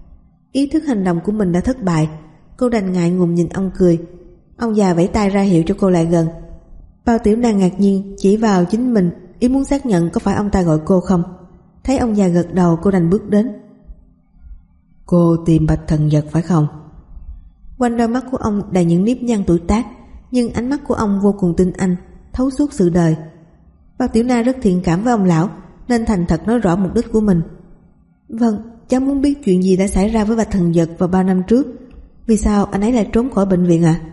Ý thức hành động của mình đã thất bại, cô đành ngại ngùng nhìn ông cười. Ông già vẫy tay ra hiệu cho cô lại gần. Bao Tiểu Na ngạc nhiên chỉ vào chính mình, ý muốn xác nhận có phải ông ta gọi cô không. Thấy ông già gật đầu, cô đành bước đến. Cô tìm Bạch Thần Dật phải không? Quanh đôi mắt của ông đầy những nếp nhăn tuổi tác, nhưng ánh mắt của ông vô cùng tinh anh, thấu suốt sự đời. Bao Tiểu Na rất thiện cảm với ông lão, nên thành thật nói rõ mục đích của mình. Vâng, cháu muốn biết chuyện gì đã xảy ra với Bạch Thần Dật vào ba năm trước. Vì sao anh ấy lại trốn khỏi bệnh viện ạ? À?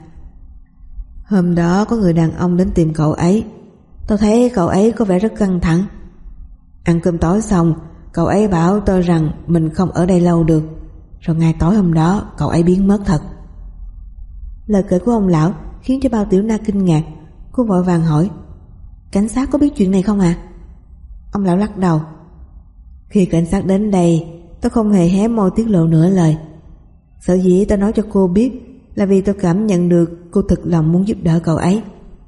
Hôm đó có người đàn ông đến tìm cậu ấy. Tôi thấy cậu ấy có vẻ rất căng thẳng. Ăn cơm tối xong, Cậu ấy bảo tôi rằng mình không ở đây lâu được, rồi ngày tối hôm đó cậu ấy biến mất thật. Lời kể của ông lão khiến cho Bao Tiểu Na kinh ngạc. Cô vội vàng hỏi: cảnh sát có biết chuyện này không ạ? À? Ông lão lắc đầu: khi cảnh sát đến đây, tôi không hề hé môi tiết lộ nửa lời. Sở dĩ tôi nói cho cô biết là vì tôi cảm nhận được cô thực lòng muốn giúp đỡ cậu ấy.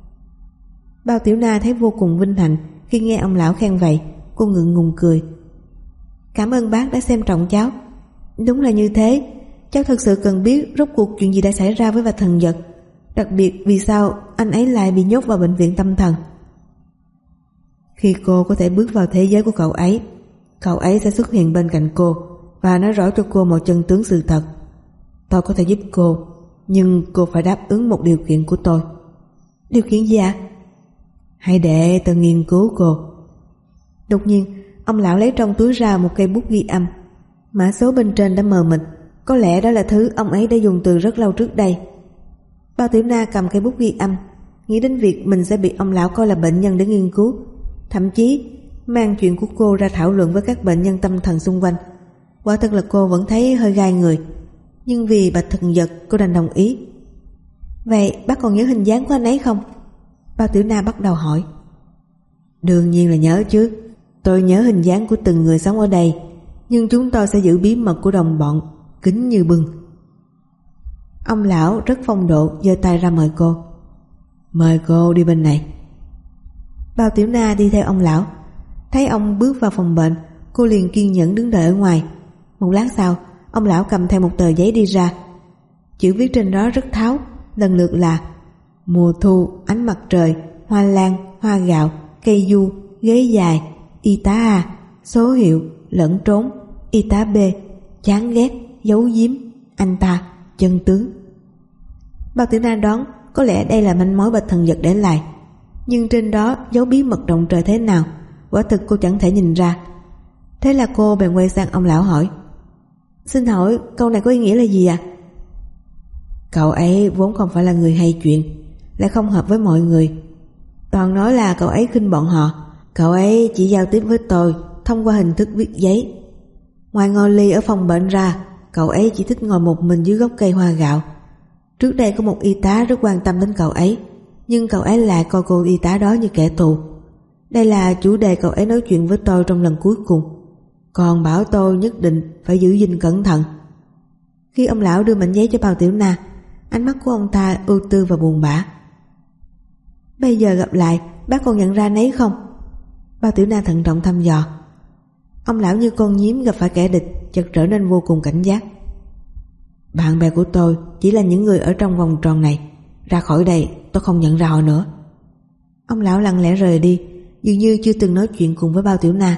Bao Tiểu Na thấy vô cùng vinh hạnh khi nghe ông lão khen vậy. Cô ngượng ngùng cười: cảm ơn bác đã xem trọng cháu. Đúng là như thế, cháu thật sự cần biết rốt cuộc chuyện gì đã xảy ra với Bạch Thần Dật, đặc biệt vì sao anh ấy lại bị nhốt vào bệnh viện tâm thần. Khi cô có thể bước vào thế giới của cậu ấy, cậu ấy sẽ xuất hiện bên cạnh cô và nói rõ cho cô một chân tướng sự thật. Tôi có thể giúp cô, nhưng cô phải đáp ứng một điều kiện của tôi. Điều kiện gì ạ? À? Hãy để tôi nghiên cứu cô. Đột nhiên, ông lão lấy trong túi ra một cây bút ghi âm. Mã số bên trên đã mờ mịt, có lẽ đó là thứ ông ấy đã dùng từ rất lâu trước đây. Bao Tiểu Na cầm cây bút ghi âm, nghĩ đến việc mình sẽ bị ông lão coi là bệnh nhân để nghiên cứu, thậm chí mang chuyện của cô ra thảo luận với các bệnh nhân tâm thần xung quanh. Quả thật là cô vẫn thấy hơi gai người, nhưng vì Bạch Thần Dật cô đành đồng ý. Vậy bác còn nhớ hình dáng của anh ấy không? Bao Tiểu Na bắt đầu hỏi. Đương nhiên là nhớ chứ. Tôi nhớ hình dáng của từng người sống ở đây, nhưng chúng tôi sẽ giữ bí mật của đồng bọn kín như bưng. Ông lão rất phong độ giơ tay ra mời cô. Mời cô đi bên này. Bao Tiểu Na đi theo ông lão. Thấy ông bước vào phòng bệnh, cô liền kiên nhẫn đứng đợi ở ngoài. Một lát sau, ông lão cầm theo một tờ giấy đi ra. Chữ viết trên đó rất tháo, lần lượt là mùa thu, ánh mặt trời, hoa lan, hoa gạo, cây du, ghế dài, y tá A, số hiệu, lẫn trốn, y tá B, chán ghét, giấu giếm, anh ta, chân tướng. Bao Tiểu Na đoán có lẽ đây là manh mối Bạch Thần Dật để lại, nhưng trên đó giấu bí mật động trời thế nào, quả thực cô chẳng thể nhìn ra. Thế là cô bèn quay sang ông lão hỏi: xin hỏi câu này có ý nghĩa là gì à? Cậu ấy vốn không phải là người hay chuyện, lại không hợp với mọi người. Toàn nói là cậu ấy khinh bọn họ. Cậu ấy chỉ giao tiếp với tôi thông qua hình thức viết giấy. Ngoài ngồi ly ở phòng bệnh ra, cậu ấy chỉ thích ngồi một mình dưới gốc cây hoa gạo. Trước đây có một y tá rất quan tâm đến cậu ấy, nhưng cậu ấy lại coi cô y tá đó như kẻ thù. Đây là chủ đề cậu ấy nói chuyện với tôi trong lần cuối cùng, còn bảo tôi nhất định phải giữ gìn cẩn thận. Khi ông lão đưa mảnh giấy cho Bao Tiểu Na, ánh mắt của ông ta ưu tư và buồn bã. Bây giờ gặp lại, bác còn nhận ra nấy không? Bao Tiểu Na thận trọng thăm dò. Ông lão như con nhím gặp phải kẻ địch, chợt trở nên vô cùng cảnh giác. Bạn bè của tôi chỉ là những người ở trong vòng tròn này. Ra khỏi đây tôi không nhận ra họ nữa. Ông lão lặng lẽ rời đi, dường như chưa từng nói chuyện cùng với Bao Tiểu Na.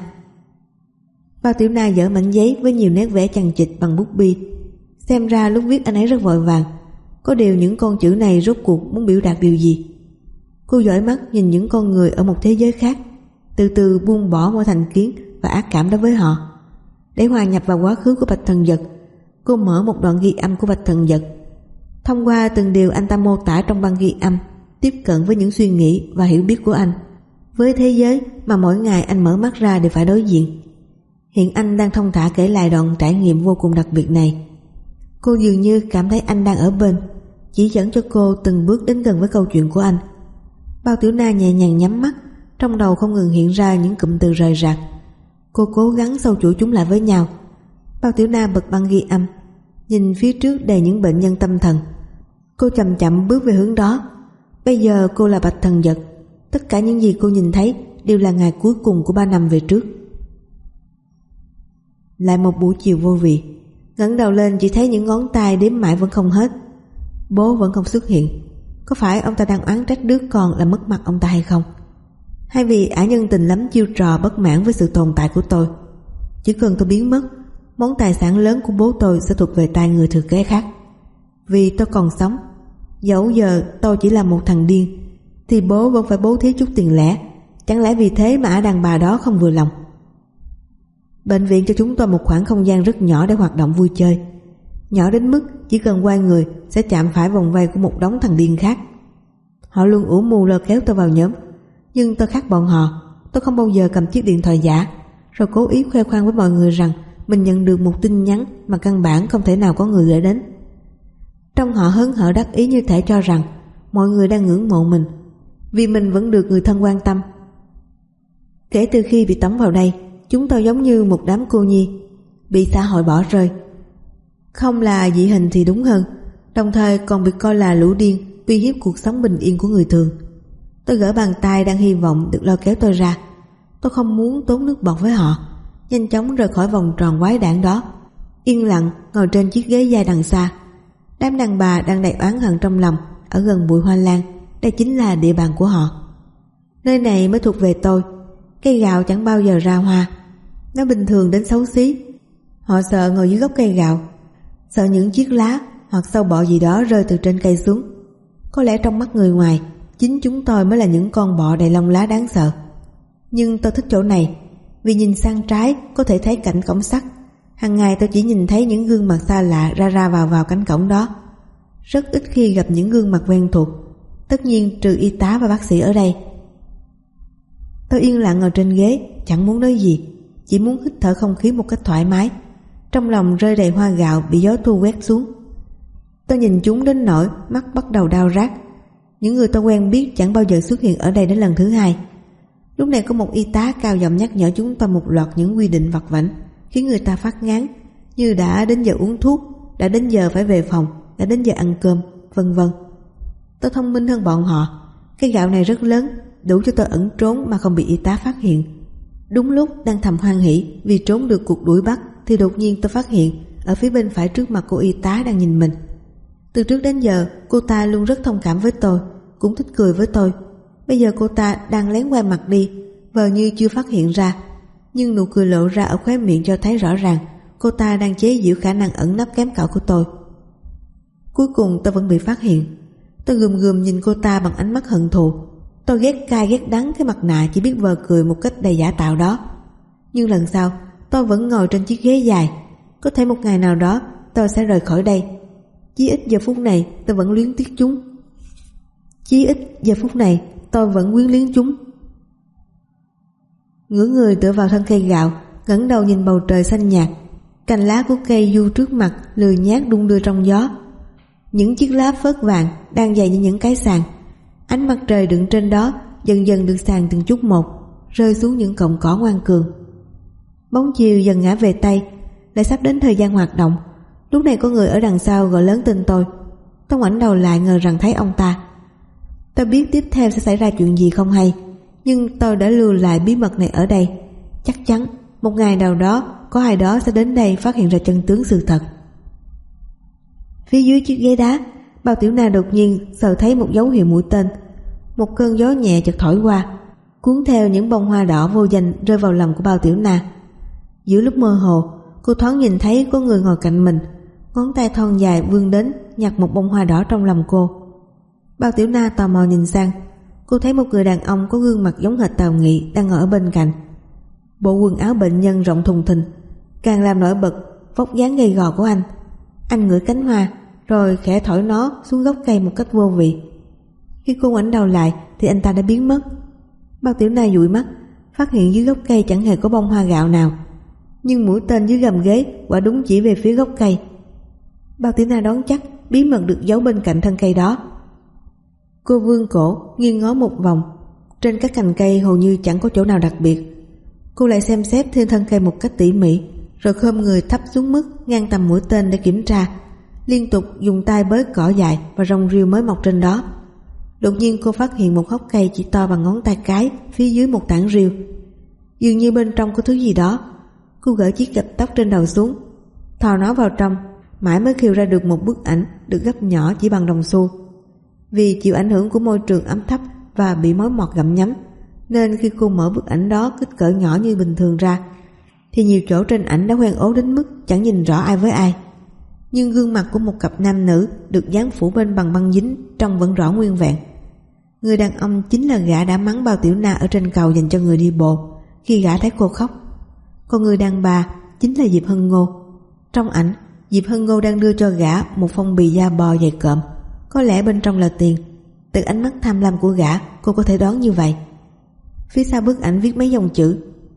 Bao Tiểu Na dở mảnh giấy với nhiều nét vẽ chằng chịt bằng bút bi. Xem ra lúc viết anh ấy rất vội vàng. Có điều những con chữ này rốt cuộc muốn biểu đạt điều gì? Cô dõi mắt nhìn những con người ở một thế giới khác, từ từ buông bỏ mọi thành kiến và ác cảm đối với họ. Để hòa nhập vào quá khứ của Bạch Thần Dật, cô mở một đoạn ghi âm của Bạch Thần Dật. Thông qua từng điều anh ta mô tả trong băng ghi âm, tiếp cận với những suy nghĩ và hiểu biết của anh, với thế giới mà mỗi ngày anh mở mắt ra đều phải đối diện. Hiện anh đang thong thả kể lại đoạn trải nghiệm vô cùng đặc biệt này. Cô dường như cảm thấy anh đang ở bên, chỉ dẫn cho cô từng bước đến gần với câu chuyện của anh. Bao Tiểu Na nhẹ nhàng nhắm mắt, trong đầu không ngừng hiện ra những cụm từ rời rạc. Cô cố gắng sâu chuỗi chúng lại với nhau. Bao Tiểu Na bật băng ghi âm, nhìn phía trước đầy những bệnh nhân tâm thần. Cô chậm chậm bước về hướng đó. Bây giờ cô là Bạch Thần Dật. Tất cả những gì cô nhìn thấy đều là ngày cuối cùng của ba năm về trước. Lại một buổi chiều vô vị. Ngẩng đầu lên chỉ thấy những ngón tay đếm mãi vẫn không hết. Bố vẫn không xuất hiện. Có phải ông ta đang oán trách đứa con làm mất mặt ông ta hay không? Hay vì ả nhân tình lắm chiêu trò bất mãn với sự tồn tại của tôi? Chỉ cần tôi biến mất, món tài sản lớn của bố tôi sẽ thuộc về tay người thừa kế khác. Vì tôi còn sống, dẫu giờ tôi chỉ là một thằng điên, thì bố vẫn phải bố thí chút tiền lẻ. Chẳng lẽ vì thế mà ả đàn bà đó không vừa lòng? Bệnh viện cho chúng tôi một khoảng không gian rất nhỏ để hoạt động vui chơi, nhỏ đến mức chỉ cần quay người sẽ chạm phải vòng vây của một đống thằng điên khác. Họ luôn ủ mưu lôi kéo tôi vào nhóm, nhưng tôi khác bọn họ. Tôi không bao giờ cầm chiếc điện thoại giả, rồi cố ý khoe khoang với mọi người rằng mình nhận được một tin nhắn mà căn bản không thể nào có người gửi đến. Trong họ hớn hở đắc ý như thể cho rằng mọi người đang ngưỡng mộ mình vì mình vẫn được người thân quan tâm. Kể từ khi bị tống vào đây, chúng tôi giống như một đám cô nhi bị xã hội bỏ rơi. Không là dị hình thì đúng hơn, đồng thời còn bị coi là lũ điên uy hiếp cuộc sống bình yên của người thường. Tôi gỡ bàn tay đang hy vọng được lôi kéo tôi ra. Tôi không muốn tốn nước bọt với họ, nhanh chóng rời khỏi vòng tròn quái đản đó, yên lặng ngồi trên chiếc ghế dài đằng xa. Đám đàn bà đang đầy oán hận trong lòng ở gần bụi hoa lan, đây chính là địa bàn của họ. Nơi này mới thuộc về tôi. Cây gạo chẳng bao giờ ra hoa, nó bình thường đến xấu xí. Họ sợ ngồi dưới gốc cây gạo, sợ những chiếc lá hoặc sâu bọ gì đó rơi từ trên cây xuống. Có lẽ trong mắt người ngoài, chính chúng tôi mới là những con bọ đầy lông lá đáng sợ. Nhưng tôi thích chỗ này, vì nhìn sang trái có thể thấy cảnh cổng sắt. Hàng ngày tôi chỉ nhìn thấy những gương mặt xa lạ ra ra vào vào cánh cổng đó. Rất ít khi gặp những gương mặt quen thuộc, tất nhiên trừ y tá và bác sĩ ở đây. Tôi yên lặng ngồi trên ghế, chẳng muốn nói gì, chỉ muốn hít thở không khí một cách thoải mái. Trong lòng rơi đầy hoa gạo bị gió thu quét xuống. Tôi nhìn chúng đến nỗi mắt bắt đầu đau rát. Những người tôi quen biết chẳng bao giờ xuất hiện ở đây đến lần thứ hai. Lúc này có một y tá cao giọng nhắc nhở chúng tôi một loạt những quy định vặt vãnh khiến người ta phát ngán, như đã đến giờ uống thuốc, đã đến giờ phải về phòng, đã đến giờ ăn cơm, vân vân. Tôi thông minh hơn bọn họ. Cái gạo này rất lớn, đủ cho tôi ẩn trốn mà không bị y tá phát hiện. Đúng lúc đang thầm hoan hỉ vì trốn được cuộc đuổi bắt, thì đột nhiên tôi phát hiện ở phía bên phải trước mặt cô y tá đang nhìn mình. Từ trước đến giờ cô ta luôn rất thông cảm với tôi, cũng thích cười với tôi. Bây giờ cô ta đang lén quay mặt đi, vờ như chưa phát hiện ra, nhưng nụ cười lộ ra ở khóe miệng cho thấy rõ ràng cô ta đang chế giễu khả năng ẩn nấp kém cỏi của tôi. Cuối cùng tôi vẫn bị phát hiện. Tôi gườm gườm nhìn cô ta bằng ánh mắt hận thù. Tôi ghét cay ghét đắng cái mặt nạ chỉ biết vờ cười một cách đầy giả tạo đó. Nhưng lần sau tôi vẫn ngồi trên chiếc ghế dài. Có thể một ngày nào đó tôi sẽ rời khỏi đây. Chí ít giờ phút này tôi vẫn luyến tiếc chúng. Chí ít giờ phút này tôi vẫn quyến luyến chúng. Ngửa người tựa vào thân cây gạo, ngẩng đầu nhìn bầu trời xanh nhạt. Cành lá của cây du trước mặt lười nhác đung đưa trong gió. Những chiếc lá phớt vàng đang dày như những cái sàn. Ánh mặt trời đứng trên đó dần dần được sàn từng chút một, rơi xuống những cọng cỏ ngoan cường. Bóng chiều dần ngã về Tây, lại sắp đến thời gian hoạt động. Lúc này có người ở đằng sau gọi lớn tên tôi. Tôi ngoảnh đầu lại ngờ rằng thấy ông ta. Tôi biết tiếp theo sẽ xảy ra chuyện gì không hay, nhưng tôi đã lưu lại bí mật này ở đây. Chắc chắn một ngày nào đó có ai đó sẽ đến đây phát hiện ra chân tướng sự thật. Phía dưới chiếc ghế đá, Bao Tiểu Na đột nhiên sờ thấy một dấu hiệu mũi tên. Một cơn gió nhẹ chợt thổi qua, cuốn theo những bông hoa đỏ vô danh rơi vào lòng của Bao Tiểu Na. Giữa lúc mơ hồ, cô thoáng nhìn thấy có người ngồi cạnh mình, ngón tay thon dài vươn đến nhặt một bông hoa đỏ trong lòng cô. Bao Tiểu Na tò mò nhìn sang, cô thấy một người đàn ông có gương mặt giống hệt Tào Nghị đang ngồi ở bên cạnh. Bộ quần áo bệnh nhân rộng thùng thình càng làm nổi bật vóc dáng gầy gò của anh. Anh ngửi cánh hoa rồi khẽ thổi nó xuống gốc cây một cách vô vị. Khi cô ngoảnh đầu lại thì anh ta đã biến mất. Bao Tiểu Na dụi mắt, phát hiện dưới gốc cây chẳng hề có bông hoa gạo nào, nhưng mũi tên dưới gầm ghế quả đúng chỉ về phía gốc cây. Bao Tiểu Na đoán chắc bí mật được giấu bên cạnh thân cây đó. Cô vươn cổ nghiêng ngó một vòng. Trên các cành cây hầu như chẳng có chỗ nào đặc biệt. Cô lại xem xét thêm thân cây một cách tỉ mỉ, rồi khom người thấp xuống mức ngang tầm mũi tên để kiểm tra, liên tục dùng tay bới cỏ dại và rong rêu mới mọc trên đó. Đột nhiên cô phát hiện một hốc cây chỉ to bằng ngón tay cái phía dưới một tảng rêu. Dường như bên trong có thứ gì đó. Cô gỡ chiếc gạch tóc trên đầu xuống, thò nó vào trong, mãi mới khều ra được một bức ảnh được gấp nhỏ chỉ bằng đồng xu. Vì chịu ảnh hưởng của môi trường ấm thấp và bị mối mọt gặm nhấm, nên khi cô mở bức ảnh đó kích cỡ nhỏ như bình thường ra, thì nhiều chỗ trên ảnh đã hoen ố đến mức chẳng nhìn rõ ai với ai. Nhưng gương mặt của một cặp nam nữ được dán phủ bên bằng băng dính trông vẫn rõ nguyên vẹn. Người đàn ông chính là gã đã mắng Bao Tiểu Na ở trên cầu dành cho người đi bộ khi gã thấy cô khóc. Còn người đàn bà chính là Diệp Hân Ngô. Trong ảnh, Diệp Hân Ngô đang đưa cho gã một phong bì da bò dày cộm, có lẽ bên trong là tiền. Từ ánh mắt tham lam của gã, cô có thể đoán như vậy. Phía sau bức ảnh viết mấy dòng chữ: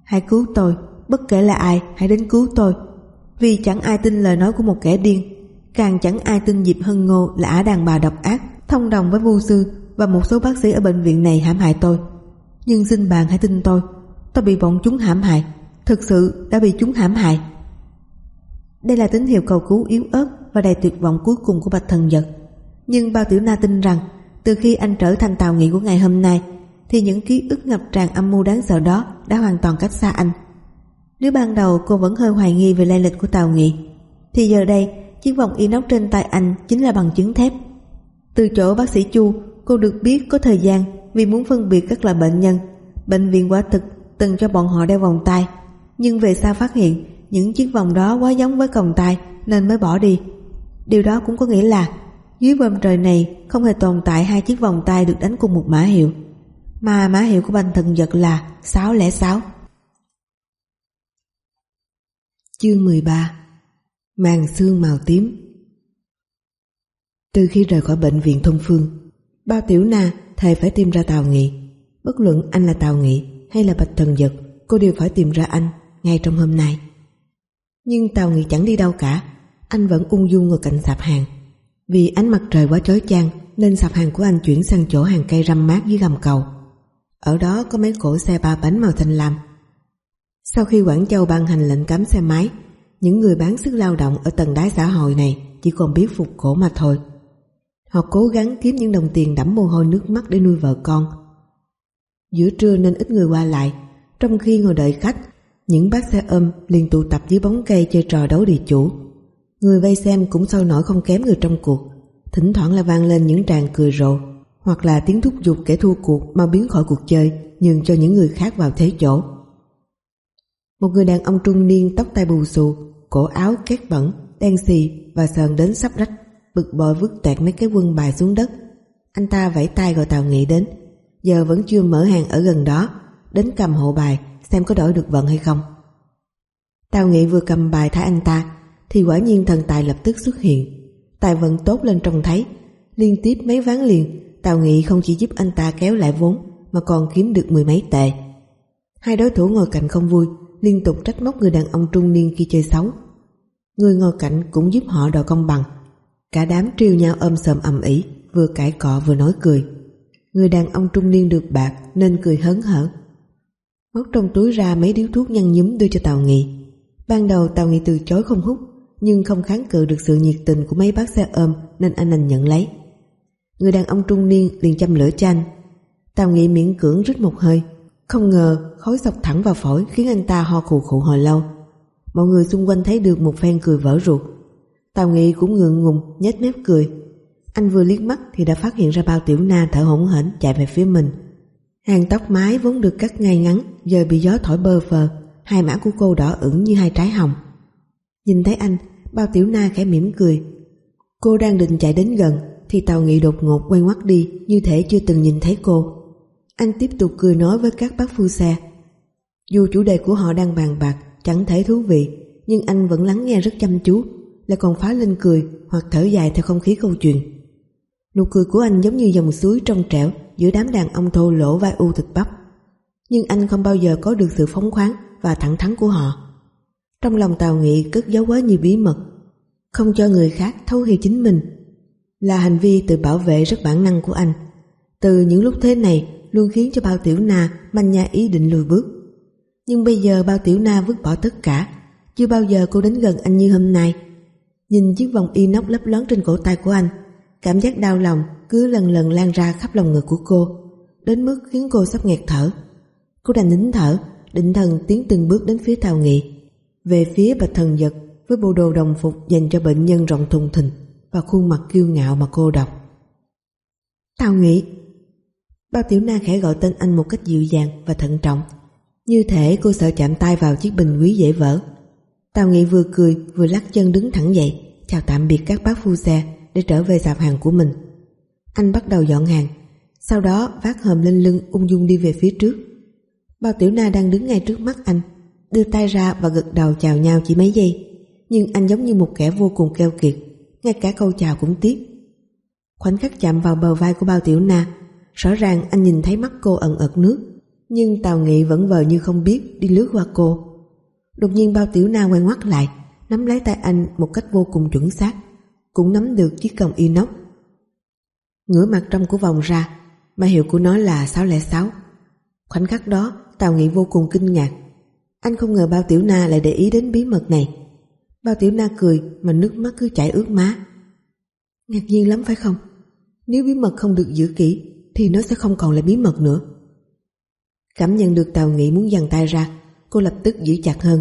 Hãy cứu tôi, bất kể là ai, hãy đến cứu tôi. Vì chẳng ai tin lời nói của một kẻ điên, càng chẳng ai tin Diệp Hân Ngô là ả đàn bà độc ác, thông đồng với mưu sư và một số bác sĩ ở bệnh viện này hãm hại tôi. Nhưng xin bạn hãy tin tôi, tôi bị bọn chúng hãm hại, thực sự đã bị chúng hãm hại. Đây là tín hiệu cầu cứu yếu ớt và đầy tuyệt vọng cuối cùng của Bạch Thần Dật. Nhưng Bao Tiểu Na tin rằng từ khi anh trở thành Tào Nghị của ngày hôm nay thì những ký ức ngập tràn âm mưu đáng sợ đó đã hoàn toàn cách xa anh. Nếu ban đầu cô vẫn hơi hoài nghi về lai lịch của Tào Nghị, thì giờ đây chiếc vòng inox trên tay anh chính là bằng chứng thép. Từ chỗ bác sĩ Chu, cô được biết có thời gian vì muốn phân biệt các loại bệnh nhân. Bệnh viện quả thực từng cho bọn họ đeo vòng tay, nhưng về sau phát hiện những chiếc vòng đó quá giống với còng tay nên mới bỏ đi. Điều đó cũng có nghĩa là dưới vòm trời này không hề tồn tại hai chiếc vòng tay được đánh cùng một mã hiệu, mà mã hiệu của Bạch Thần Dật là sáu không sáu. Chương mười ba. Màn xương màu tím. Từ khi rời khỏi bệnh viện Thông Phương, Bao Tiểu Na thề phải tìm ra Tào Nghị. Bất luận anh là Tào Nghị hay là Bạch Thần Dật, cô đều phải tìm ra anh ngay trong hôm nay. Nhưng Tào Nghị chẳng đi đâu cả, anh vẫn ung dung ngồi cạnh sạp hàng. Vì ánh mặt trời quá chói chang nên sạp hàng của anh chuyển sang chỗ hàng cây râm mát dưới gầm cầu. Ở đó có mấy cỗ xe ba bánh màu xanh lam. Sau khi Quảng Châu ban hành lệnh cấm xe máy, những người bán sức lao động ở tầng đáy xã hội này chỉ còn biết phục cổ mà thôi. Họ cố gắng kiếm những đồng tiền đẫm mồ hôi nước mắt để nuôi vợ con. Giữa trưa nên ít người qua lại, trong khi ngồi đợi khách, những bác xe ôm liền tụ tập dưới bóng cây chơi trò đấu địa chủ. Người vây xem cũng sôi nổi không kém người trong cuộc, thỉnh thoảng là vang lên những tràng cười rộ, hoặc là tiếng thúc giục kẻ thua cuộc mau biến khỏi cuộc chơi, nhường cho những người khác vào thế chỗ. Một người đàn ông trung niên tóc tai bù xù, cổ áo két bẩn, đen xì và sờn đến sắp rách, bực bội vứt toẹt mấy cái quân bài xuống đất. Anh ta vẫy tay gọi Tào Nghị đến, giờ vẫn chưa mở hàng ở gần đó, đến cầm hộ bài xem có đổi được vận hay không. Tào Nghị vừa cầm bài thả anh ta thì quả nhiên thần tài lập tức xuất hiện. Tài vận tốt lên trông thấy, liên tiếp mấy ván liền, Tào Nghị không chỉ giúp anh ta kéo lại vốn mà còn kiếm được mười mấy tệ. Hai đối thủ ngồi cạnh không vui, liên tục trách móc người đàn ông trung niên kia chơi xấu. Người ngồi cạnh cũng giúp họ đòi công bằng. Cả đám triêu nhau ôm sờm ầm ĩ, vừa cãi cọ vừa nói cười. Người đàn ông trung niên được bạc nên cười hớn hở, móc trong túi ra mấy điếu thuốc nhăn nhúm đưa cho Tào Nghị. Ban đầu Tào Nghị từ chối không hút, nhưng không kháng cự được sự nhiệt tình của mấy bác xe ôm nên anh đành nhận lấy. Người đàn ông trung niên liền châm lửa cho anh. Tào Nghị miễn cưỡng rít một hơi, không ngờ khói xộc thẳng vào phổi khiến anh ta ho khù khụ hồi lâu. Mọi người xung quanh thấy được một phen cười vỡ ruột. Tào Nghị cũng ngượng ngùng nhếch mép cười. Anh vừa liếc mắt thì đã phát hiện ra Bao Tiểu Na thở hổn hển chạy về phía mình. Hàng tóc mái vốn được cắt ngay ngắn giờ bị gió thổi bơ phờ, hai má của cô đỏ ửng như hai trái hồng. Nhìn thấy anh, Bao Tiểu Na khẽ mỉm cười. Cô đang định chạy đến gần thì Tào Nghị đột ngột quay ngoắt đi, như thể chưa từng nhìn thấy cô. Anh tiếp tục cười nói với các bác phu xe. Dù chủ đề của họ đang bàn bạc chẳng thể thú vị, nhưng anh vẫn lắng nghe rất chăm chú, lại còn phá lên cười hoặc thở dài theo không khí câu chuyện. Nụ cười của anh giống như dòng suối trong trẻo giữa đám đàn ông thô lỗ vai u thịt bắp. Nhưng anh không bao giờ có được sự phóng khoáng và thẳng thắn của họ. Trong lòng Tào Nghị cất giấu quá nhiều bí mật, không cho người khác thấu hiểu chính mình, là hành vi tự bảo vệ rất bản năng của anh. Từ những lúc thế này luôn khiến cho Bao Tiểu Na manh nha ý định lùi bước. Nhưng bây giờ Bao Tiểu Na vứt bỏ tất cả, chưa bao giờ cô đến gần anh như hôm nay. Nhìn chiếc vòng inox lấp lóe trên cổ tay của anh, cảm giác đau lòng cứ lần lần lan ra khắp lòng ngực của cô, đến mức khiến cô sắp nghẹt thở. Cô đành nín thở, định thần tiến từng bước đến phía Tào Nghị, về phía Bạch Thần Dật với bộ đồ đồng phục dành cho bệnh nhân rộng thùng thình và khuôn mặt kiêu ngạo mà cô độc. Tào Nghị. Bao Tiểu Na khẽ gọi tên anh một cách dịu dàng và thận trọng, như thể cô sợ chạm tay vào chiếc bình quý dễ vỡ. Tào Nghị vừa cười vừa lắc chân đứng thẳng dậy, chào tạm biệt các bác phu xe để trở về sạp hàng của mình. Anh bắt đầu dọn hàng, sau đó vác hòm lên lưng ung dung đi về phía trước. Bao Tiểu Na đang đứng ngay trước mắt anh, đưa tay ra và gật đầu chào nhau chỉ mấy giây, nhưng anh giống như một kẻ vô cùng keo kiệt, ngay cả câu chào cũng tiếc. Khoảnh khắc chạm vào bờ vai của Bao Tiểu Na, rõ ràng anh nhìn thấy mắt cô ẩn ẩn nước. nhưng Tào Nghị vẫn vờ như không biết đi lướt qua cô. Đột nhiên Bao Tiểu Na quay ngoắt lại, nắm lấy tay anh một cách vô cùng chuẩn xác, cũng nắm được chiếc còng inox. Ngửa mặt trong của vòng ra, mã hiệu của nó là sáu không sáu. Khoảnh khắc đó Tào Nghị vô cùng kinh ngạc. Anh không ngờ Bao Tiểu Na lại để ý đến bí mật này. Bao Tiểu Na cười mà nước mắt cứ chảy ướt má. Ngạc nhiên lắm phải không? Nếu bí mật không được giữ kỹ thì nó sẽ không còn là bí mật nữa. Cảm nhận được Tào Nghị muốn giằng tay ra, cô lập tức giữ chặt hơn.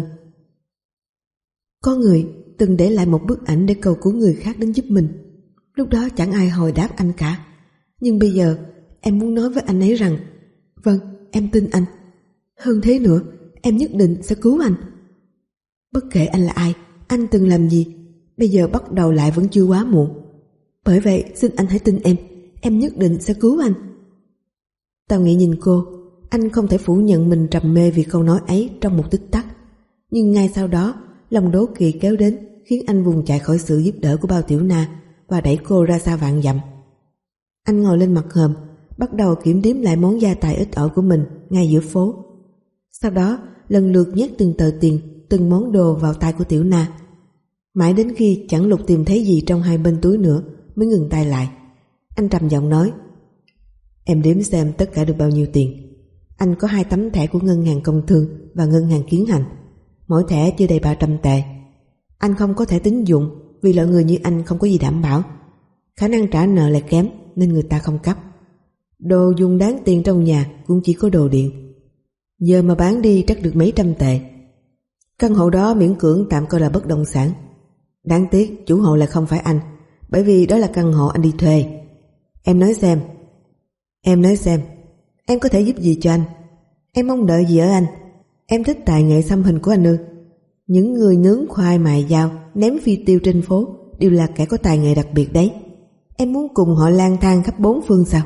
Có người từng để lại một bức ảnh để cầu cứu người khác đến giúp mình. Lúc đó chẳng ai hồi đáp anh cả. Nhưng bây giờ em muốn nói với anh ấy rằng vâng, em tin anh. Hơn thế nữa, em nhất định sẽ cứu anh. Bất kể anh là ai, anh từng làm gì, bây giờ bắt đầu lại vẫn chưa quá muộn. Bởi vậy xin anh hãy tin em, em nhất định sẽ cứu anh. Tào Nghị nhìn cô. Anh không thể phủ nhận mình trầm mê vì câu nói ấy trong một tích tắc. Nhưng ngay sau đó, lòng đố kỵ kéo đến khiến anh vùng chạy khỏi sự giúp đỡ của Bao Tiểu Na và đẩy cô ra xa vạn dặm. Anh ngồi lên mặt hờm, bắt đầu kiểm đếm lại món gia tài ít ỏi của mình ngay giữa phố. Sau đó lần lượt nhét từng tờ tiền, từng món đồ vào tay của Tiểu Na. Mãi đến khi chẳng lục tìm thấy gì trong hai bên túi nữa mới ngừng tay lại. Anh trầm giọng nói: Em đếm xem tất cả được bao nhiêu tiền. Anh có hai tấm thẻ của ngân hàng Công Thương và ngân hàng Kiến Hành, mỗi thẻ chưa đầy ba trăm tệ. Anh không có thẻ tín dụng vì loại người như anh không có gì đảm bảo. Khả năng trả nợ lại kém nên người ta không cấp. Đồ dùng đáng tiền trong nhà cũng chỉ có đồ điện. Giờ mà bán đi chắc được mấy trăm tệ. Căn hộ đó miễn cưỡng tạm coi là bất động sản. Đáng tiếc chủ hộ lại không phải anh, bởi vì đó là căn hộ anh đi thuê. Em nói xem Em nói xem Em có thể giúp gì cho anh? Em mong đợi gì ở anh? Em thích tài nghệ xăm hình của anh ư? Những người nướng khoai mài dao, ném phi tiêu trên phố đều là kẻ có tài nghệ đặc biệt đấy. Em muốn cùng họ lang thang khắp bốn phương sao?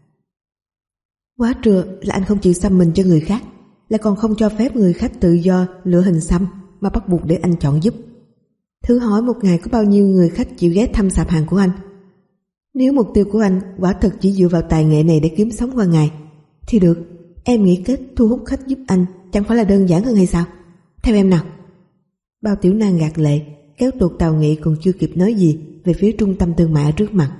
Quá trưa là anh không chịu xăm mình cho người khác, lại còn không cho phép người khách tự do lựa hình xăm mà bắt buộc để anh chọn giúp. Thử hỏi một ngày có bao nhiêu người khách chịu ghé thăm sạp hàng của anh? Nếu mục tiêu của anh quả thật chỉ dựa vào tài nghệ này để kiếm sống qua ngày thì được, em nghĩ cách thu hút khách giúp anh chẳng phải là đơn giản hơn hay sao? Theo em nào? Bao Tiểu Na gạt lệ, kéo tuột Tào Nghị còn chưa kịp nói gì về phía trung tâm thương mại ở trước mặt.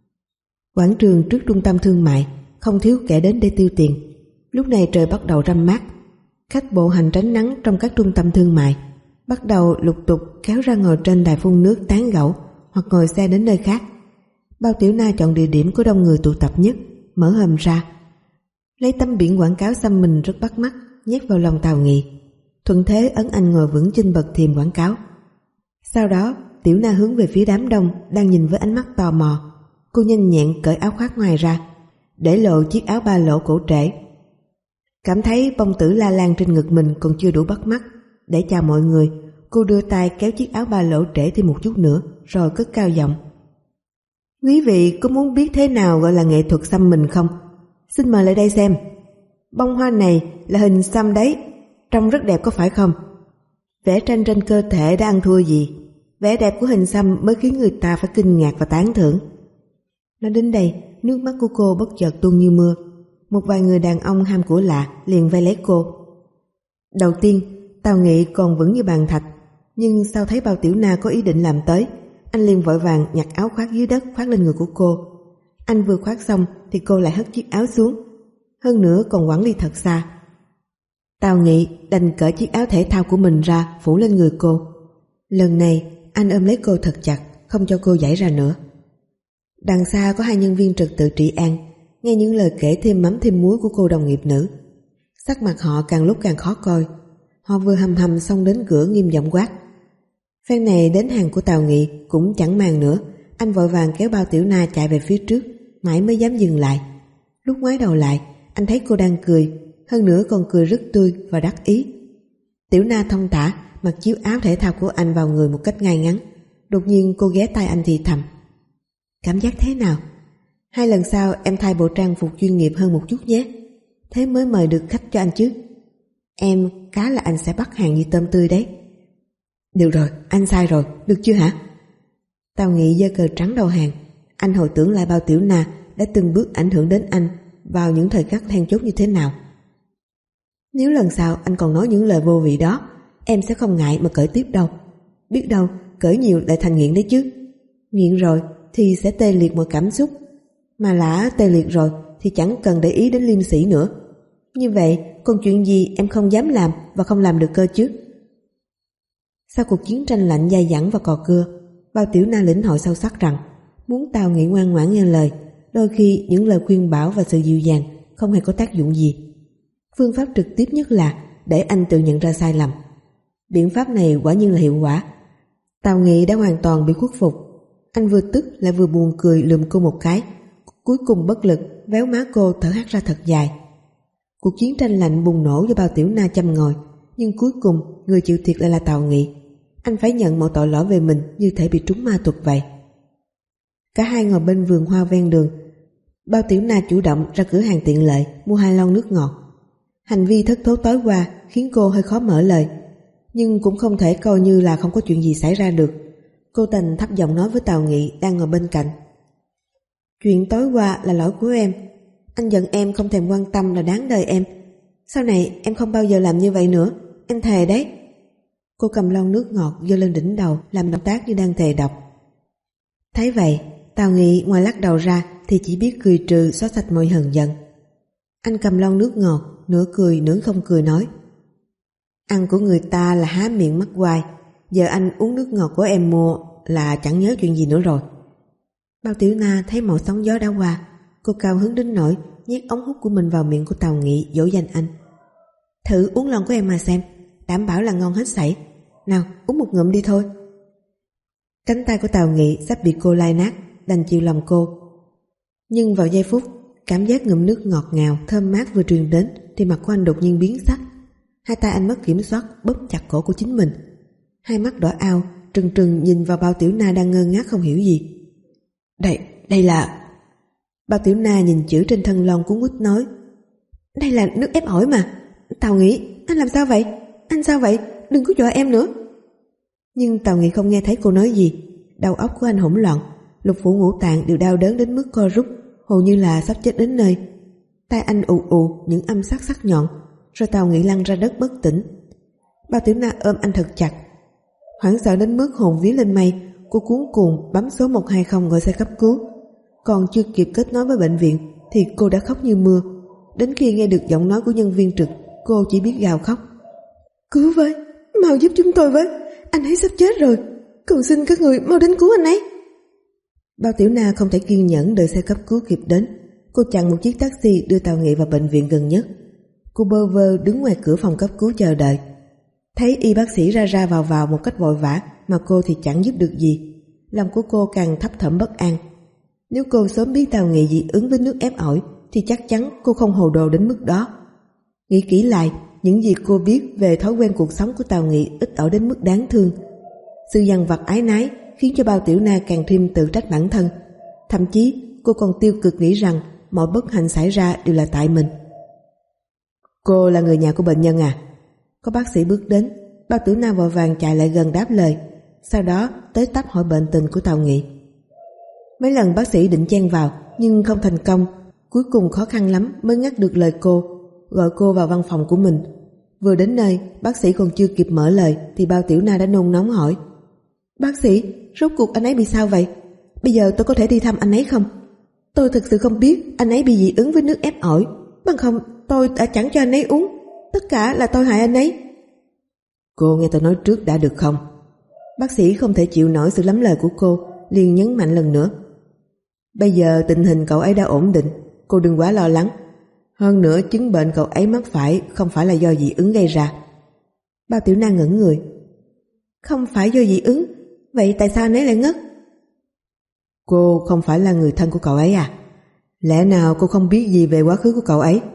Quảng trường trước trung tâm thương mại không thiếu kẻ đến để tiêu tiền. Lúc này trời bắt đầu râm mát. Khách bộ hành tránh nắng trong các trung tâm thương mại bắt đầu lục tục kéo ra ngồi trên đài phun nước tán gẫu hoặc ngồi xe đến nơi khác. Bao Tiểu Na chọn địa điểm có đông người tụ tập nhất, mở hòm ra, lấy tấm biển quảng cáo xăm mình rất bắt mắt nhét vào lòng Tào Nghị, thuận thế ấn anh ngồi vững trên bậc thềm quảng cáo. Sau đó Tiểu Na hướng về phía đám đông đang nhìn với ánh mắt tò mò. Cô nhanh nhẹn cởi áo khoác ngoài ra, để lộ chiếc áo ba lỗ cổ trễ. Cảm thấy bông tử la lan trên ngực mình còn chưa đủ bắt mắt, để chào mọi người, cô đưa tay kéo chiếc áo ba lỗ trễ thêm một chút nữa rồi cất cao giọng: Quý vị có muốn biết thế nào gọi là nghệ thuật xăm mình không? Xin mời lại đây xem. Bông hoa này là hình xăm đấy, trông rất đẹp có phải không? Vẽ tranh trên cơ thể đã ăn thua gì? Vẻ đẹp của hình xăm mới khiến người ta phải kinh ngạc và tán thưởng. Nói đến đây, nước mắt của cô bất chợt tuôn như mưa. Một vài người đàn ông ham của lạ liền vây lấy cô. Đầu tiên, Tào Nghị còn vững như bàn thạch, nhưng sau thấy Bao Tiểu Na có ý định làm tới, anh liền vội vàng nhặt áo khoác dưới đất khoác lên người của cô. Anh vừa khoác xong thì cô lại hất chiếc áo xuống, hơn nữa còn quẳng đi thật xa. Tào Nghị đành cởi chiếc áo thể thao của mình ra phủ lên người cô. Lần này anh ôm lấy cô thật chặt, không cho cô giãy ra nữa. Đằng xa có hai nhân viên trật tự trị an, nghe những lời kể thêm mắm thêm muối của cô đồng nghiệp nữ. Sắc mặt họ càng lúc càng khó coi. Họ vừa hầm hầm xông đến cửa nghiêm giọng quát. Phen này đến hàng của Tào Nghị cũng chẳng màng nữa. Anh vội vàng kéo Bao Tiểu Na chạy về phía trước, mãi mới dám dừng lại. Lúc ngoái đầu lại, anh thấy cô đang cười, hơn nữa còn cười rất tươi và đắc ý. Tiểu Na thong thả mặc chiếc áo thể thao của anh vào người một cách ngay ngắn. Đột nhiên cô ghé tai anh thì thầm: Cảm giác thế nào? Hai lần sau em thay bộ trang phục chuyên nghiệp hơn một chút nhé, thế mới mời được khách cho anh chứ. Em cá là anh sẽ bắt hàng như tôm tươi đấy. Được rồi, anh sai rồi, được chưa hả? Tào Nghị giơ cờ trắng đầu hàng. Anh hồi tưởng lại Bao Tiểu Na đã từng bước ảnh hưởng đến anh vào những thời khắc then chốt như thế nào. Nếu lần sau anh còn nói những lời vô vị đó, em sẽ không ngại mà cởi tiếp đâu. Biết đâu cởi nhiều lại thành nghiện đấy chứ. Nghiện rồi thì sẽ tê liệt mọi cảm xúc, mà đã tê liệt rồi thì chẳng cần để ý đến liêm sĩ nữa. Như vậy còn chuyện gì em không dám làm và không làm được cơ chứ? Sau cuộc chiến tranh lạnh dai dẳng và cò cưa, Bao Tiểu Na lĩnh hội sâu sắc rằng muốn Tào Nghị ngoan ngoãn nghe lời, đôi khi những lời khuyên bảo và sự dịu dàng không hề có tác dụng gì. Phương pháp trực tiếp nhất là để anh tự nhận ra sai lầm. Biện pháp này quả nhiên là hiệu quả. Tào Nghị đã hoàn toàn bị khuất phục. Anh vừa tức lại vừa buồn cười lườm cô một cái, cuối cùng bất lực véo má cô thở hắt ra thật dài. Cuộc chiến tranh lạnh bùng nổ do Bao Tiểu Na châm ngòi, nhưng cuối cùng người chịu thiệt lại là Tào Nghị. Anh phải nhận mọi tội lỗi về mình như thể bị trúng ma thuật vậy. Cả hai ngồi bên vườn hoa ven đường. Bao Tiểu Na chủ động ra cửa hàng tiện lợi mua hai lon nước ngọt. Hành vi thất thố tối qua khiến cô hơi khó mở lời, nhưng cũng không thể coi như là không có chuyện gì xảy ra được. Cô Tình thấp giọng nói với Tào Nghị đang ngồi bên cạnh. Chuyện tối qua là lỗi của em. Anh giận em không thèm quan tâm là đáng đời em. Sau này em không bao giờ làm như vậy nữa, em thề đấy. Cô cầm lon nước ngọt giơ lên đỉnh đầu, làm động tác như đang thề độc. Thấy vậy, Tào Nghị ngoài lắc đầu ra thì chỉ biết cười trừ xóa sạch mọi hờn giận. Anh cầm lon nước ngọt, nửa cười nửa không cười nói: Ăn của người ta là há miệng mắc quai, giờ anh uống nước ngọt của em mua là chẳng nhớ chuyện gì nữa rồi. Bao Tiểu Na thấy mọi sóng gió đã qua, cô cao hứng đến nỗi nhét ống hút của mình vào miệng của Tào Nghị dỗ dành anh. Thử uống lon của em mà xem, đảm bảo là ngon hết sảy. Nào, uống một ngụm đi thôi. Cánh tay của Tào Nghị sắp bị cô lai nát, đành chịu lòng cô. Nhưng vào giây phút cảm giác ngụm nước ngọt ngào thơm mát vừa truyền đến thì mặt của anh đột nhiên biến sắc. Hai tay anh mất kiểm soát bóp chặt cổ của chính mình. Hai mắt đỏ ao trừng trừng nhìn vào Bao Tiểu Na đang ngơ ngác không hiểu gì. Đây, đây là... Bao Tiểu Na nhìn chữ trên thân lon cuốn quýt nói: Đây là nước ép ổi mà. Tào Nghị, anh làm sao vậy? Anh sao vậy? Đừng có dọa em nữa. Nhưng Tào Nghị không nghe thấy cô nói gì. Đầu óc của anh hỗn loạn, lục phủ ngũ tạng đều đau đớn đến mức co rút, hầu như là sắp chết đến nơi. Tai anh ù ù những âm sắc sắc nhọn, rồi Tào Nghị lăn ra đất bất tỉnh. Bao Tiểu Na ôm anh thật chặt. Hoảng sợ đến mức hồn vía lên mây, cô cuống cuồng bấm số một hai không gọi xe cấp cứu. Còn chưa kịp kết nối với bệnh viện thì cô đã khóc như mưa. Đến khi nghe được giọng nói của nhân viên trực, cô chỉ biết gào khóc: Cứu với, mau giúp chúng tôi với, anh ấy sắp chết rồi, cầu xin các người mau đến cứu anh ấy. Bao Tiểu Na không thể kiên nhẫn đợi xe cấp cứu kịp đến. Cô chặn một chiếc taxi đưa Tào Nghị vào bệnh viện gần nhất. Cô bơ vơ đứng ngoài cửa phòng cấp cứu chờ đợi. Thấy y bác sĩ ra ra vào vào một cách vội vã mà cô thì chẳng giúp được gì. Lòng của cô càng thấp thỏm bất an. Nếu cô sớm biết Tào Nghị dị ứng với nước ép ổi thì chắc chắn cô không hồ đồ đến mức đó. Nghĩ kỹ lại, những gì cô biết về thói quen cuộc sống của Tào Nghị ít ỏi đến mức đáng thương. Sự dằn vặt ái nái khiến cho Bao Tiểu Na càng thêm tự trách bản thân. Thậm chí cô còn tiêu cực nghĩ rằng mọi bất hạnh xảy ra đều là tại mình. Cô là người nhà của bệnh nhân à? Có bác sĩ bước đến. Bao Tiểu Na vội vàng chạy lại gần đáp lời, sau đó tới tấp hỏi bệnh tình của Tào Nghị. Mấy lần bác sĩ định chen vào nhưng không thành công. Cuối cùng khó khăn lắm mới ngắt được lời cô, gọi cô vào văn phòng của mình. Vừa đến nơi, bác sĩ còn chưa kịp mở lời thì Bao Tiểu Na đã nôn nóng hỏi: Bác sĩ, rốt cuộc anh ấy bị sao vậy? Bây giờ tôi có thể đi thăm anh ấy không? Tôi thực sự không biết anh ấy bị dị ứng với nước ép ổi, bằng không tôi đã chẳng cho anh ấy uống. Tất cả là tôi hại anh ấy. Cô nghe tôi nói trước đã được không? Bác sĩ không thể chịu nổi sự lắm lời của cô, liền nhấn mạnh lần nữa: Bây giờ tình hình cậu ấy đã ổn định, cô đừng quá lo lắng. Hơn nữa chứng bệnh cậu ấy mắc phải không phải là do dị ứng gây ra. Bao Tiểu Na ngẩn người. Không phải do dị ứng, vậy tại sao anh ấy lại ngất? Cô không phải là người thân của cậu ấy à? Lẽ nào cô không biết gì về quá khứ của cậu ấy?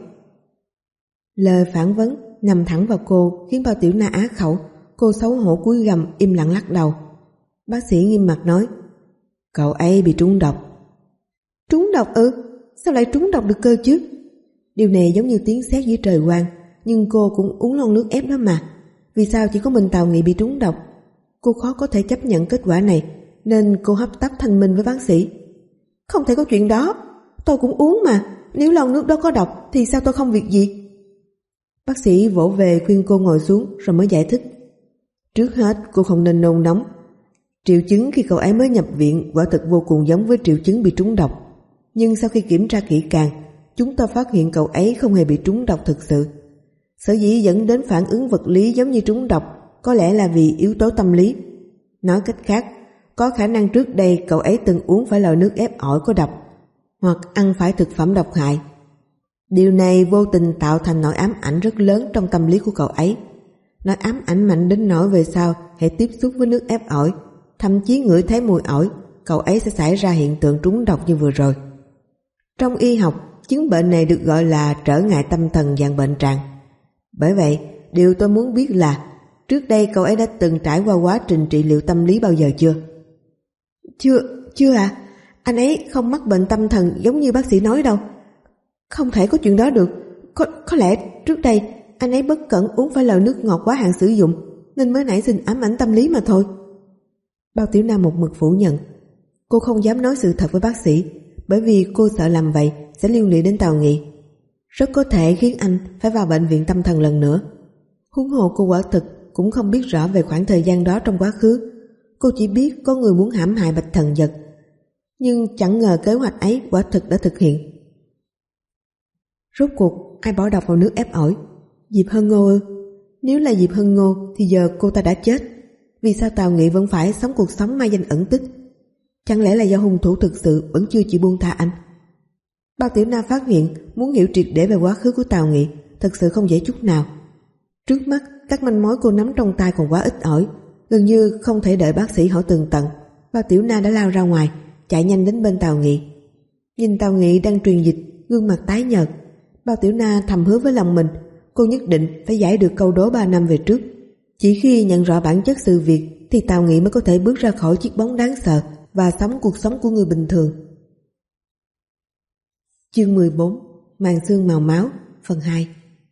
Lời phản vấn nằm thẳng vào cô khiến Bao Tiểu Na á khẩu. Cô xấu hổ cúi gằm im lặng lắc đầu. Bác sĩ nghiêm mặt nói: Cậu ấy bị trúng độc. Trúng độc ư? Sao lại trúng độc được cơ chứ? Điều này giống như tiếng sét dưới trời quang. Nhưng cô cũng uống lon nước ép đó mà. Vì sao chỉ có mình Tào Nghị bị trúng độc? Cô khó có thể chấp nhận kết quả này, nên cô hấp tấp thanh minh với bác sĩ: Không thể có chuyện đó, tôi cũng uống mà. Nếu lon nước đó có độc thì sao tôi không việc gì? Bác sĩ vỗ về khuyên cô ngồi xuống rồi mới giải thích. Trước hết cô không nên nôn nóng. Triệu chứng khi cậu ấy mới nhập viện quả thực vô cùng giống với triệu chứng bị trúng độc. Nhưng sau khi kiểm tra kỹ càng, chúng ta phát hiện cậu ấy không hề bị trúng độc thực sự. Sở dĩ dẫn đến phản ứng vật lý giống như trúng độc có lẽ là vì yếu tố tâm lý. Nói cách khác, có khả năng trước đây cậu ấy từng uống phải loại nước ép ổi có độc, hoặc ăn phải thực phẩm độc hại. Điều này vô tình tạo thành nỗi ám ảnh rất lớn trong tâm lý của cậu ấy. Nỗi ám ảnh mạnh đến nỗi về sau hệ tiếp xúc với nước ép ổi, thậm chí ngửi thấy mùi ổi, cậu ấy sẽ xảy ra hiện tượng trúng độc như vừa rồi. Trong y học, chứng bệnh này được gọi là trở ngại tâm thần dạng bệnh trạng. Bởi vậy, điều tôi muốn biết là trước đây cậu ấy đã từng trải qua quá trình trị liệu tâm lý bao giờ chưa? Chưa, chưa à. Anh ấy không mắc bệnh tâm thần giống như bác sĩ nói đâu. Không thể có chuyện đó được. Có, có lẽ trước đây anh ấy bất cẩn uống phải loại nước ngọt quá hạn sử dụng nên mới nảy sinh ám ảnh tâm lý mà thôi. Bao Tiểu Nam một mực phủ nhận. Cô không dám nói sự thật với bác sĩ bởi vì cô sợ làm vậy sẽ liên lụy đến Tào Nghị, rất có thể khiến anh phải vào bệnh viện tâm thần lần nữa. Huống hồ cô quả thực cũng không biết rõ về khoảng thời gian đó trong quá khứ. Cô chỉ biết có người muốn hãm hại Bạch Thần Dật, nhưng chẳng ngờ kế hoạch ấy quả thực đã thực hiện. Rốt cuộc ai bỏ độc vào nước ép ổi? Diệp Hân Ngô ư? Nếu là Diệp Hân Ngô thì giờ cô ta đã chết. Vì sao Tào Nghị vẫn phải sống cuộc sống mai danh ẩn tích? Chẳng lẽ là do hung thủ thực sự vẫn chưa chịu buông tha anh? Bao Tiểu Nam phát hiện muốn hiểu triệt để về quá khứ của Tào Nghị thật sự không dễ chút nào. Trước mắt các manh mối cô nắm trong tay còn quá ít ỏi, gần như không thể đợi bác sĩ hỏi tường tận. Bao Tiểu Nam đã lao ra ngoài, chạy nhanh đến bên Tào Nghị. Nhìn Tào Nghị đang truyền dịch, gương mặt tái nhợt, Bao Tiểu Nam thầm hứa với lòng mình, cô nhất định phải giải được câu đố ba năm về trước. Chỉ khi nhận rõ bản chất sự việc thì Tào Nghị mới có thể bước ra khỏi chiếc bóng đáng sợ và sống cuộc sống của người bình thường. Chương mười bốn. Màn sương màu máu. Phần hai.